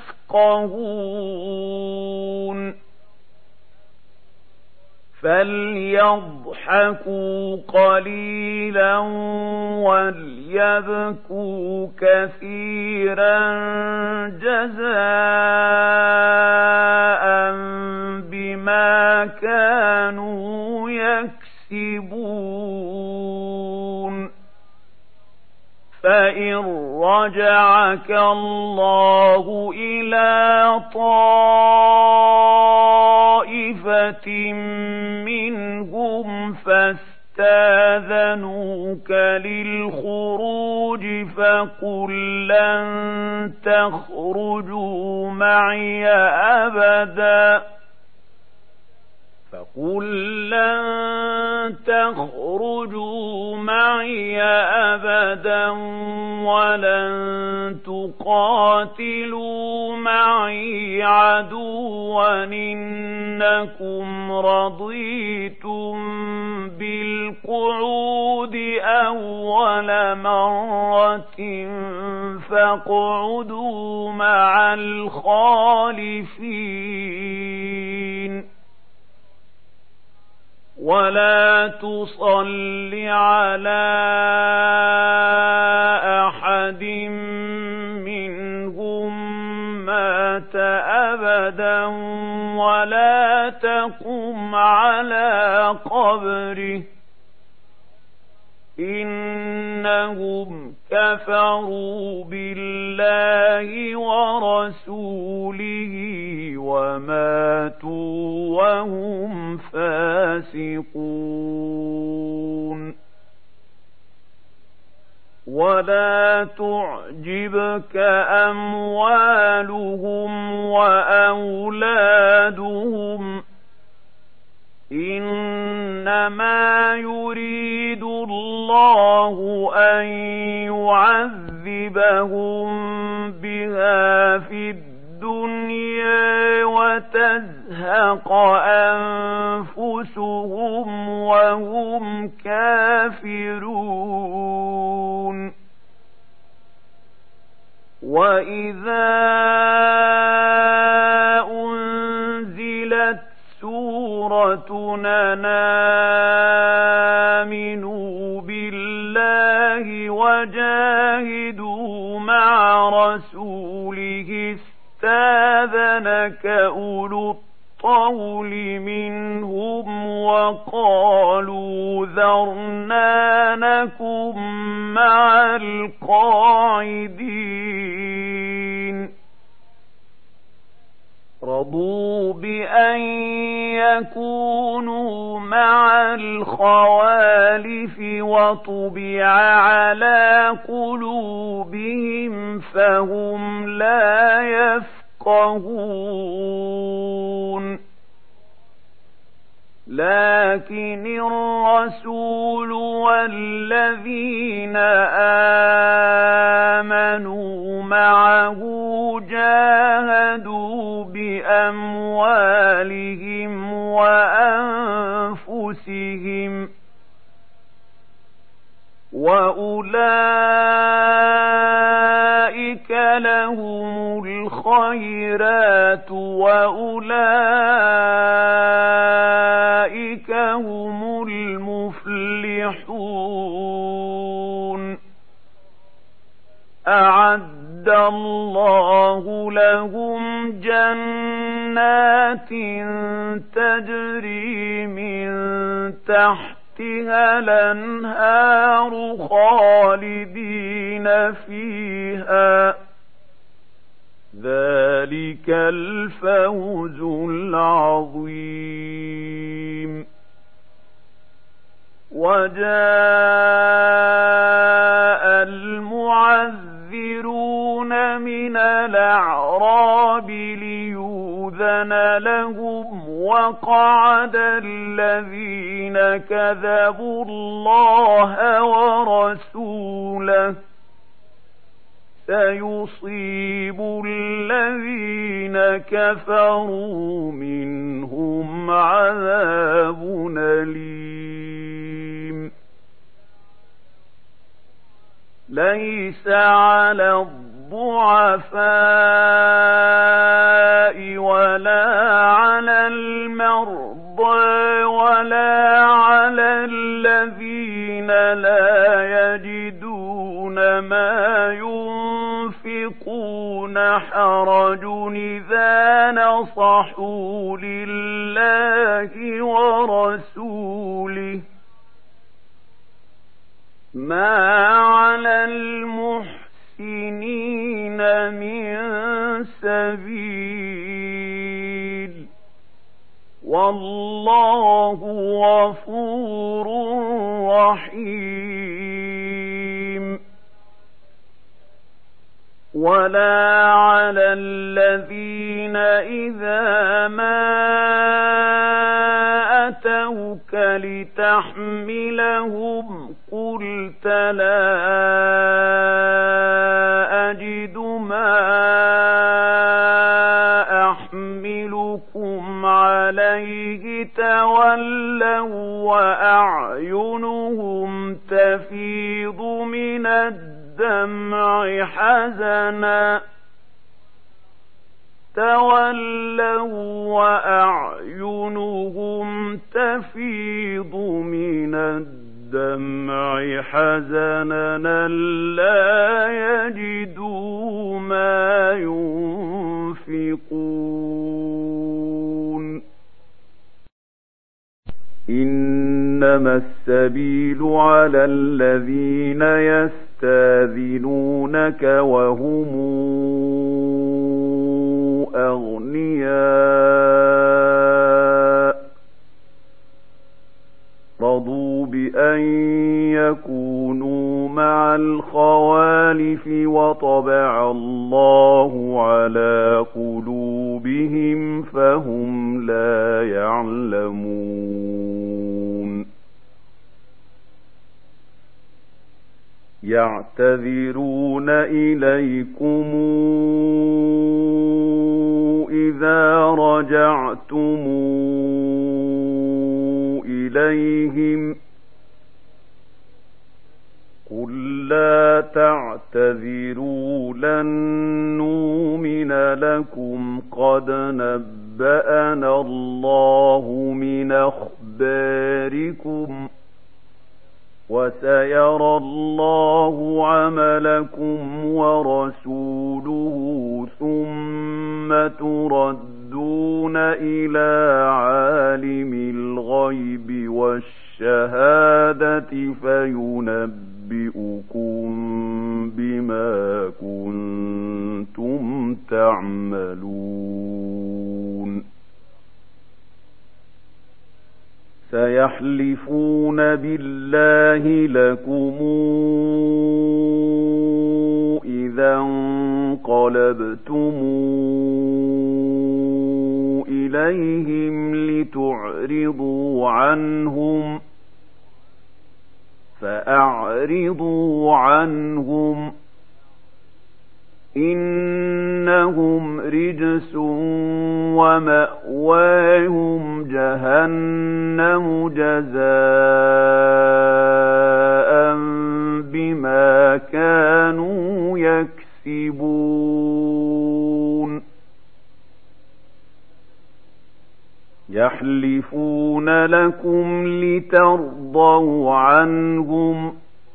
يفقهون فليضحكوا قليلا وليبكوا كثيرا جزاء بما كانوا يكسبون فإن رجعك الله إلى طائفة منهم فاستاذنوك للخروج فقل لن تخرجوا معي أبدا فقل لن تخرجوا معي أبدا ولن تقاتلوا معي عدوا إنكم رضيتم بالقعود أول مرة فاقعدوا مع الخالفين ولا تصل على أحد منهم مات أبدا ولا تقم على قبره إنهم كفروا بالله ورسوله وماتوا وهم فاسقون ولا تعجبك أموالهم وأولادهم إنما يريد الله أن يعذبهم بها في الدنيا وتزهق أنفسهم وهم كافرون وإذا أنزلت سورة أن آمنوا بالله وجاهدوا مع رسوله استاذنك أولو الطول منهم وقالوا ذرنا نكن مع القاعدين رضوا بأن يكونوا مع الخوالف وطبع على قلوبهم فهم لا يفقهون لكن الرسول والذين آمنوا معه جاهدوا بأموالهم وأنفسهم وأولئك لهم الخيرات وأولئك هم المفلحون أعد الله لهم جنات تجري من تحتها الأنهار خالدين فيها ذلك الفوز العظيم وجاء المعذرون من الأعراب ليؤذن لهم وقعد الذين كذبوا الله ورسوله سيصيب الذين كفروا منهم عذاب أليم ليس على الضعفاء ولا على المرضى ولا على الذين لا يجدون ما ينفقون حرج إذا نصحوا لله ورسوله ما على المحسنين من سبيل والله غفور رحيم ولا على الذين إذا ما لتحملهم قلت لا أجد ما أحملكم عليه تولوا وأعينهم تفيض من الدمع حزنا تولوا وأعينهم تفيض من الدمع حزنا لا يجدوا ما ينفقون إنما السبيل على الذين يستاذنونك وهم أغنياء رضوا بأن يكونوا مع الخوالف وطبع الله على قلوبهم فهم لا يعلمون يعتذرون إليكم إذا رجعتم إليهم قل لا تعتذروا لن نؤمن لكم قد نبأنا الله من أخباركم وسيرى الله عملكم ورسوله ثم تردون إلى عالم الغيب والشهادة فينبئكم بما كنتم تعملون سيحلفون بالله لكم إذا انقلبتم إليهم لتعرضوا عنهم فأعرضوا عنهم إنهم رجس ومأواهم جهنم جزاء بما كانوا يكسبون يحلفون لكم لترضوا عنهم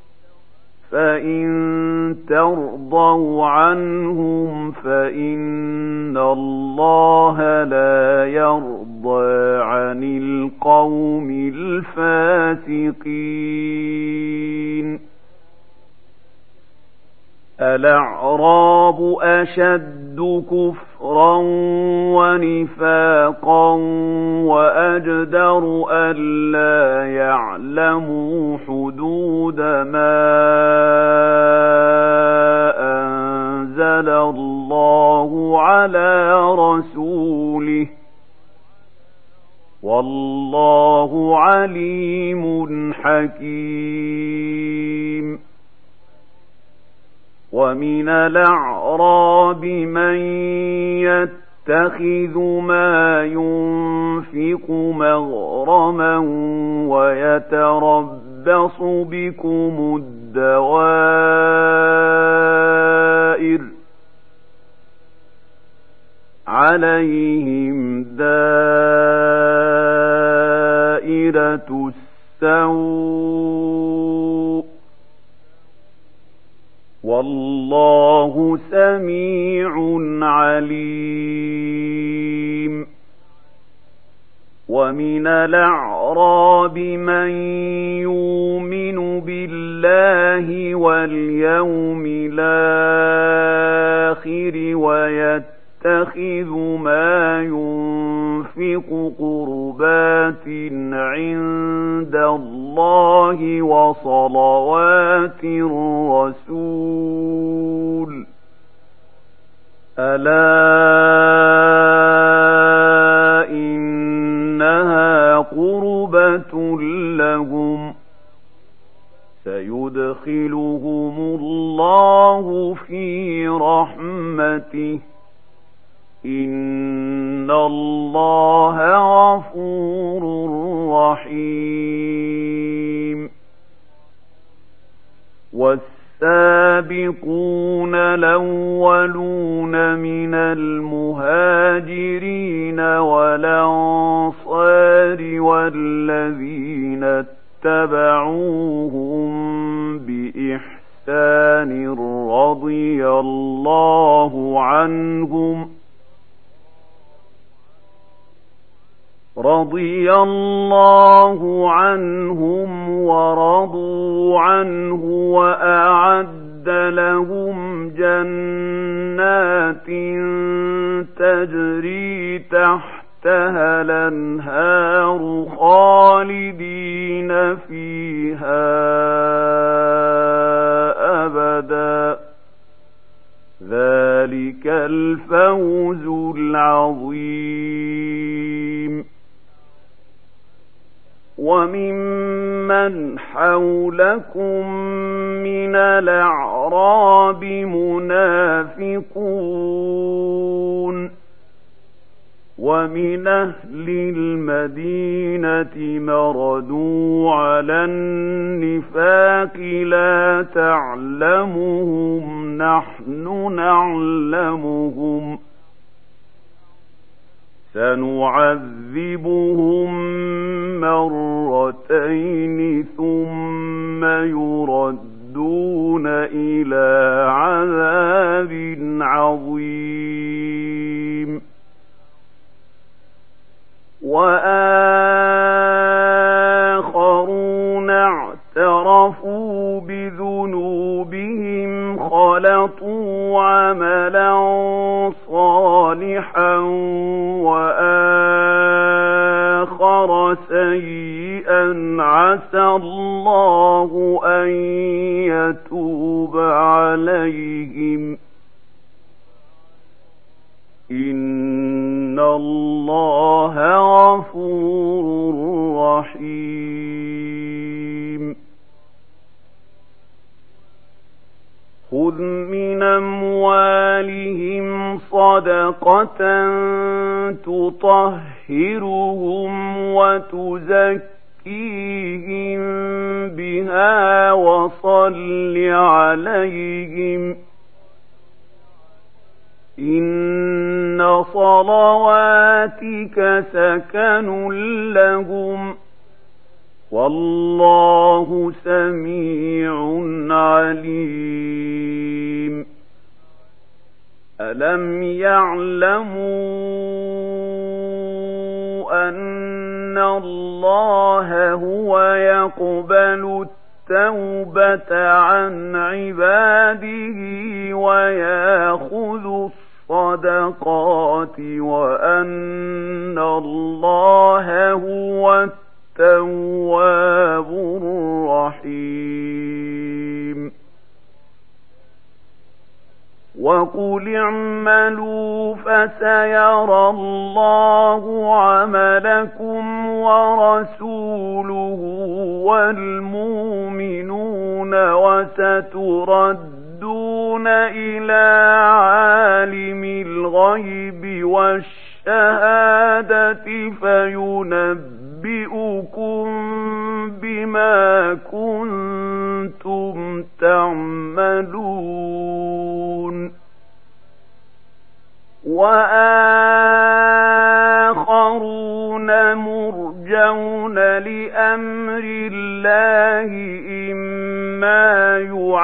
فإن ترضوا عنهم فإن الله لا يرضى عن القوم الفاسقين الأعراب أشد كفرا ونفاقا وأجدر ألا يعلموا حدود ما أنزل الله على رسوله والله عليم حكيم ومن الأعراب من يتخذ ما ينفق مغرما ويتربص بكم الدوائر عليهم دائرة السوء والله سميع عليم ومن الأعراب من يؤمن بالله واليوم الآخر ويتخذ ما ينفق قربات عند الله وصلوات الرسول ألا إنها قربة رحمة لهم سيدخلهم الله في رحمته إن الله غفور رحيم والسابقون الأولون من المهاجرين والأنصار والذين اتبعوهم بإحسان رضي الله عنهم رضي الله عنهم ورضوا عنه وأعد لهم جنات تجري تحتها الأنهار خالدين فيها أبدا ذلك الفوز العظيم وممن حولكم من الأعراب منافقون ومن أهل المدينة مردوا على النفاق لا تعلمهم نحن نعلمهم سنعذبهم مرتين ثم يردون إلى عذاب عظيم وآخرون اعترفوا بذنوبهم خلطوا عملا صالحا وآخر سيئا عسى الله أن يتوب عليهم إن الله غفور رحيم خذ من أموالهم صدقة تطهرهم وتزكيهم بها وصل عليهم إن صلواتك سكن لهم والله سميع عليم ألم يعلموا أن الله هو يقبل التوبة عن عباده ويأخذ الصدقات وأن الله هو التواب الرحيم وقل اعملوا فسيرى الله عملكم ورسوله والمؤمنون وستردون إلى عالم الغيب والشهادة فينبئكم بما كنتم تعملون وآخرون مرجون لأمر الله إما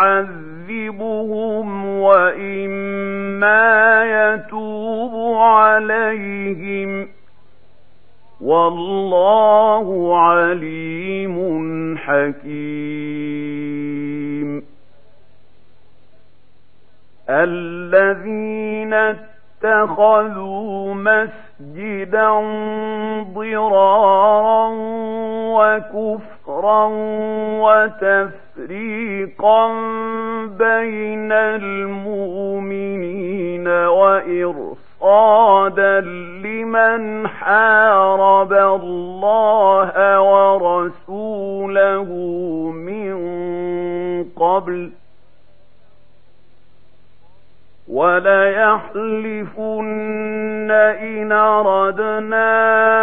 يعذبهم وإما يتوب عليهم والله عليم حكيم الذين اتخذوا مسجدا ضرارا وكفرا وتفريقا بين المؤمنين وإرصادا مرصادا لمن حارب الله ورسوله من قبل وليحلفن إن أردنا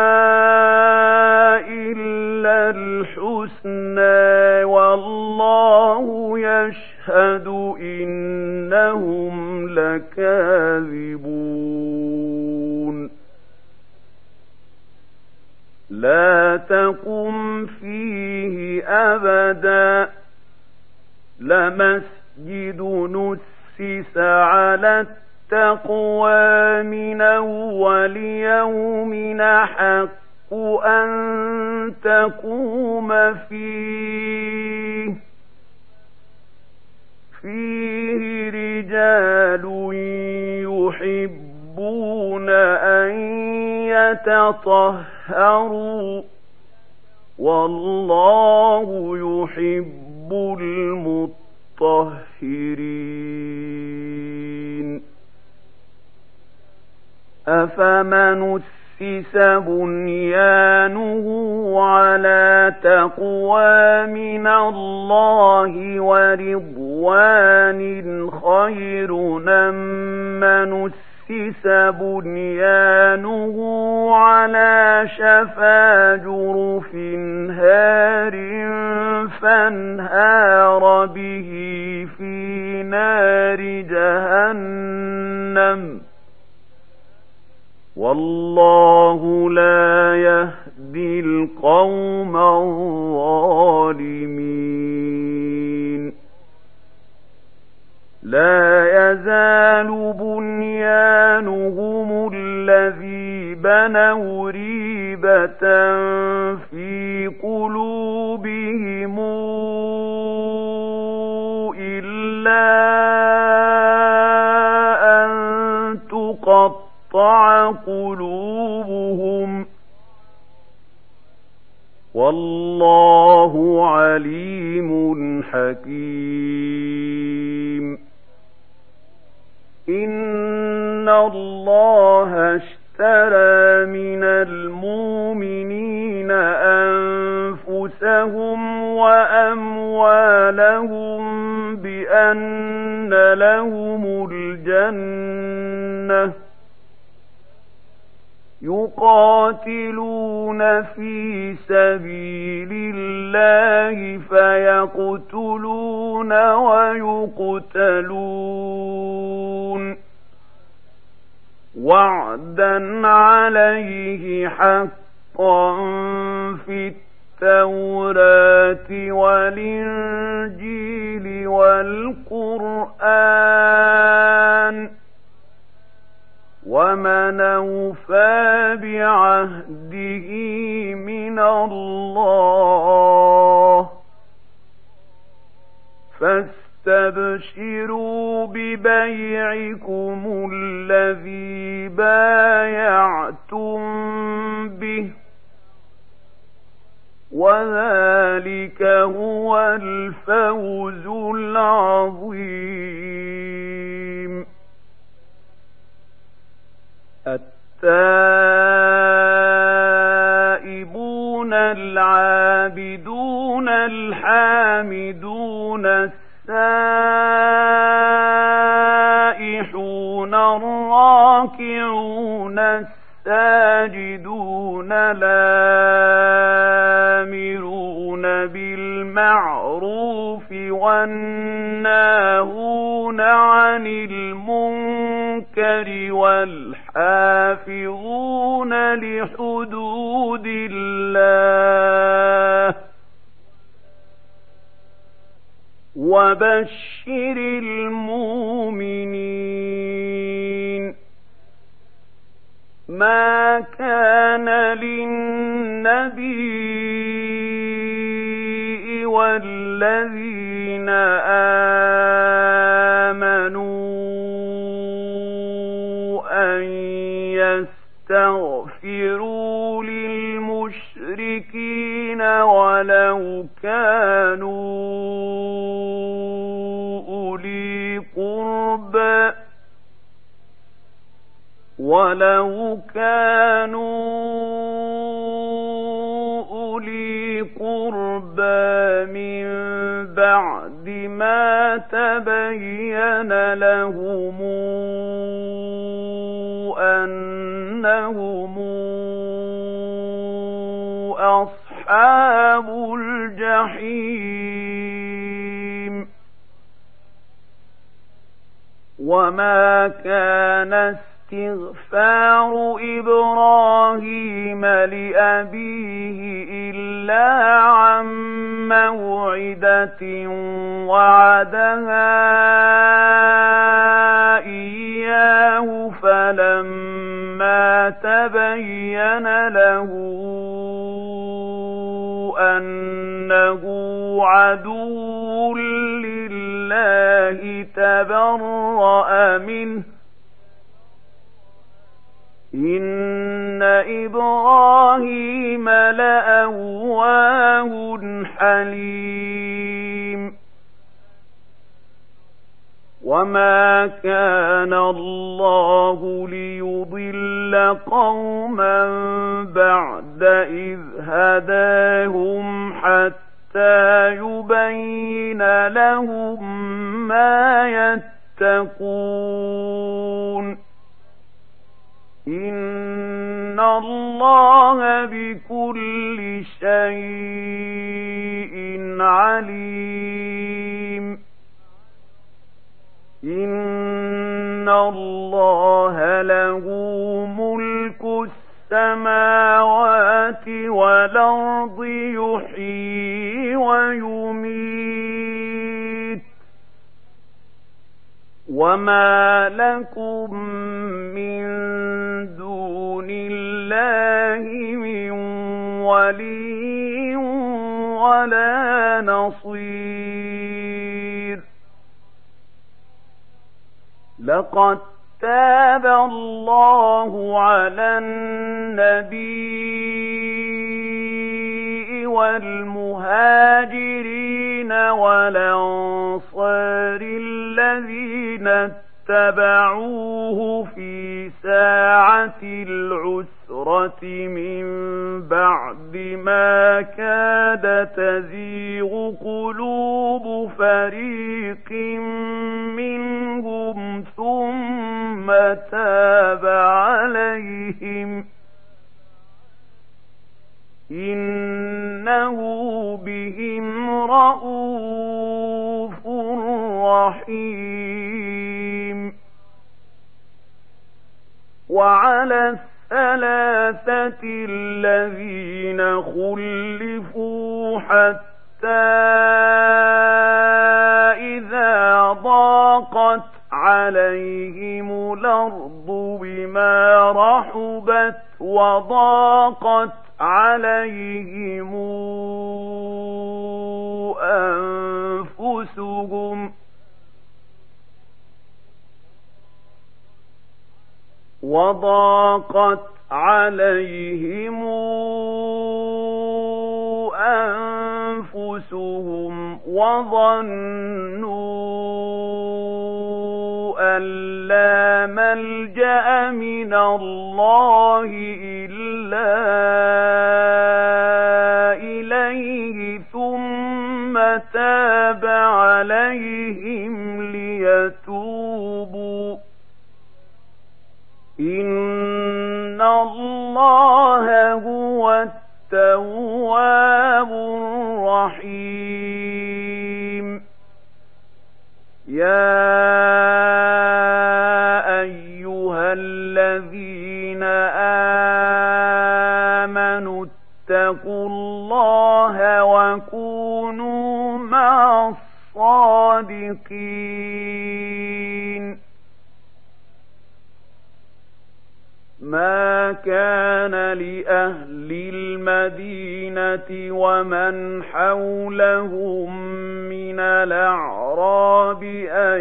إلا الحسنى والله يشهد إنهم لكاذبون لا تقم فيه أبدا لمسجد نسس على التقوى من أول يوم أحق أن تقوم فيه فيه رجال يحبون أن يتطهروا والله يحب المطهرين أفمن أسس بنيانه على تقوى من الله ورضوان خير أم من أسس بنيانه على شفا جرف هار فانهار به في نار جهنم والله لا يهدي القوم الظالمين لا يزال بنيانهم الذي بنوا ريبة في قلوبهم إلا أن تقطع قلوبهم والله عليم حكيم إن الله اشترى من المؤمنين أنفسهم وأموالهم بأن لهم الجنة يقاتلون في سبيل الله فيقتلون ويقتلون وعدا عليه حقا في التوراة والإنجيل والقرآن ومن أوفى بعهده من الله فاستبشروا ببيعكم الذي بايعتم به وذلك هو الفوز العظيم التائبون العابدون الحامدون السائحون الراكعون الساجدون الآمرون بالمعروف والناهون عن المنكر والحافظون لحدود الله وبشر المؤمنين ما كان للنبي والذين آمنوا أن يستغفروا للمشركين ولو كانوا أولي قربى ولو كانوا أولي قربى من بعد ما تبين لهم أنهم أصحاب الجحيم وما كان استغفار إبراهيم لأبيه إلا عن موعدة وعدها إياه فلما تبين له أنه عدو لله تبرأ منه إن إبراهيم لأواه حليم وما كان الله ليضل قوما بعد إذ هداهم حتى يبين لهم ما يتقون إن الله بكل شيء عليم إن الله له ملك السماوات والأرض يحيي ويميت وما لكم من دون الله من ولي ولا نصير لقد تاب الله على النبي والمهاجرين والأنصار الذين اتبعوه في ساعة العسرة من بعد ما كاد تزيغ قلوب فريق منهم ثم تاب عليهم إنه بهم رءوف رحيم وعلى الثلاثة الذين خلفوا حتى إذا ضاقت عليهم الأرض بما رحبت وضاقت عليهم أنفسهم وضاقت عليهم أنفسهم وظنوا أن لا ملجأ من الله إلا إليه ثم تاب عليهم ليتوبوا إن الله هو التواب الرحيم يا أيها الذين آمنوا اتقوا الله وكونوا مع الصادقين ما كان لأهل المدينة ومن حولهم من الأعراب أن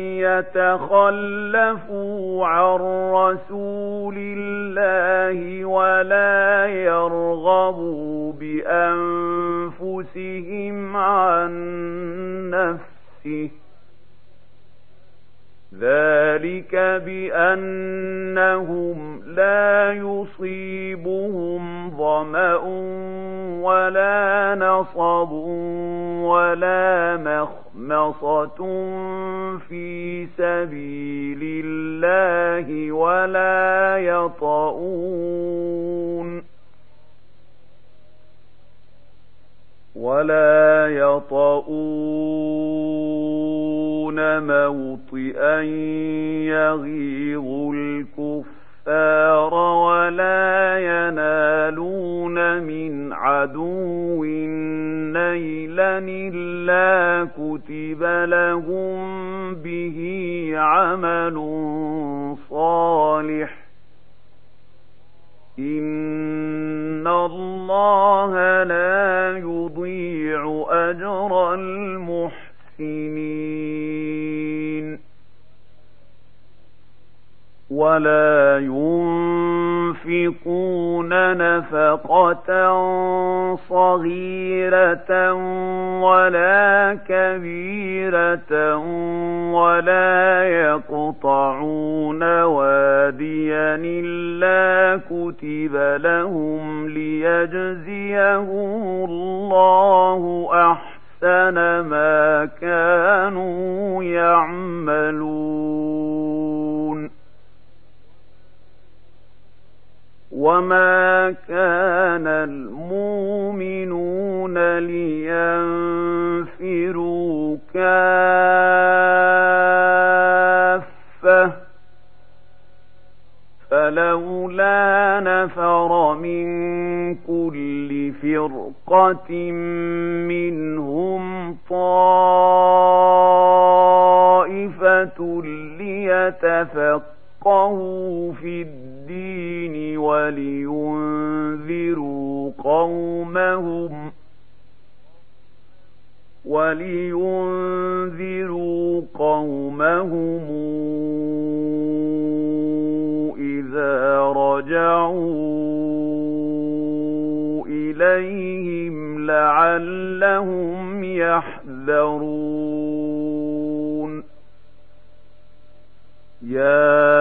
يتخلفوا عن رسول الله ولا يرغبوا بأنفسهم عن نفسه ذلك بأنهم لا يصيبهم ظمأ ولا نصب ولا مخمصة في سبيل الله ولا يطؤون ولا يطؤون موطئا يغيظ الكفار ولا ينالون من عدو نيلا إلا كتب لهم به عمل صالح إن الله لا يضيع أجر المحسنين ولا ينفقون نفقة صغيرة ولا كبيرة ولا يقطعون واديا إلا كتب لهم ليجزيهم الله أحسن ما كانوا يعملون وما كان المؤمنون لينفروا كافة فلولا نفر من كل فرقة منهم طائفة ليتفقهوا في الدين ولينذروا قومهم ولينذروا قومهم إذا رجعوا إليهم لعلهم يحذرون يا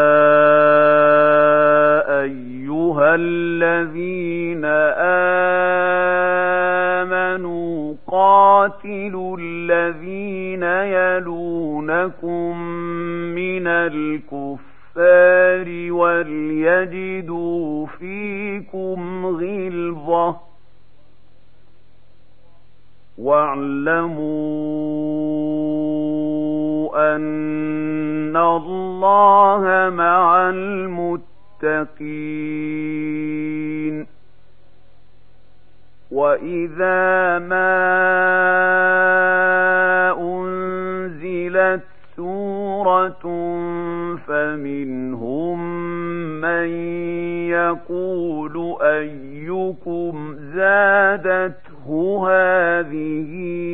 أيها الذين آمنوا قاتلوا الذين يلونكم من الكفار وليجدوا فيكم غلظة واعلموا أن الله مع المتقين وإذا ما أنزلت سورة فمنهم من يقول أيكم زادته هذه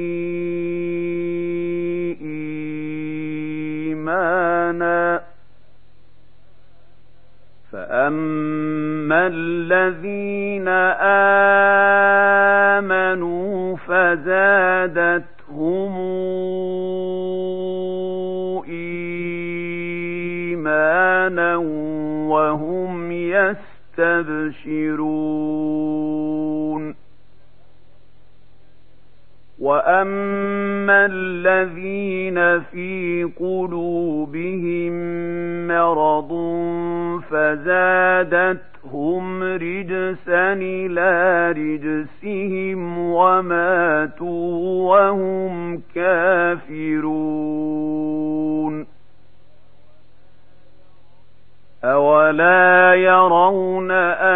إيمانا فأما الذين آمنوا فزادتهم إيمانا وهم يستبشرون وأما الذين في قلوبهم مرض فزادتهم رجسا إلى رجسهم وماتوا وهم كافرون أولا يرون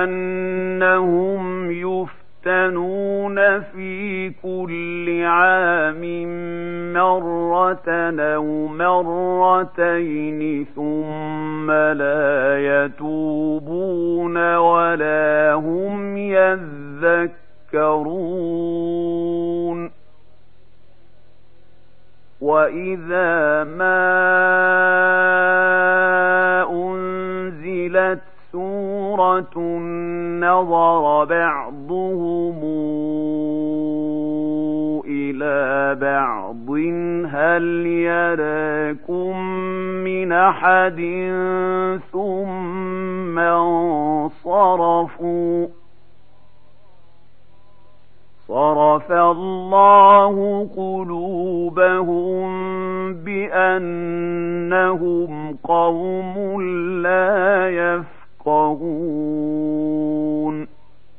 أنهم يفتنون في كل عام مرة أو مرتين ثم لا يتوبون ولا هم يذكرون وإذا ما أنزلت سورة نظر بعضهم إلى بعض أرض هل يراكم من أحد ثم انصرفوا صرف الله قلوبهم بأنهم قوم لا يفقهون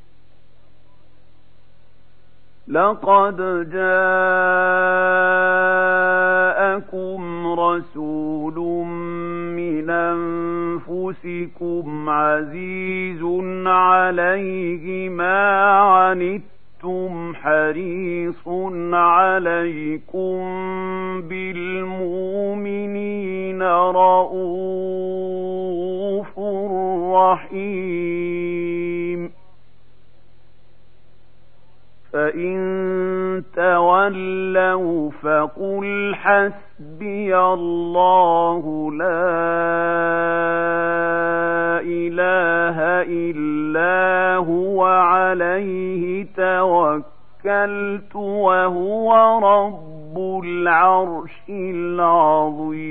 لقد جاءكم رسول من أنفسكم عزيز عليه ما عنتم حريص عليكم بالمؤمنين رءوف رحيم فإن تولوا فقل حسبي الله لا إله إلا هو عليه توكلت وهو رب العرش العظيم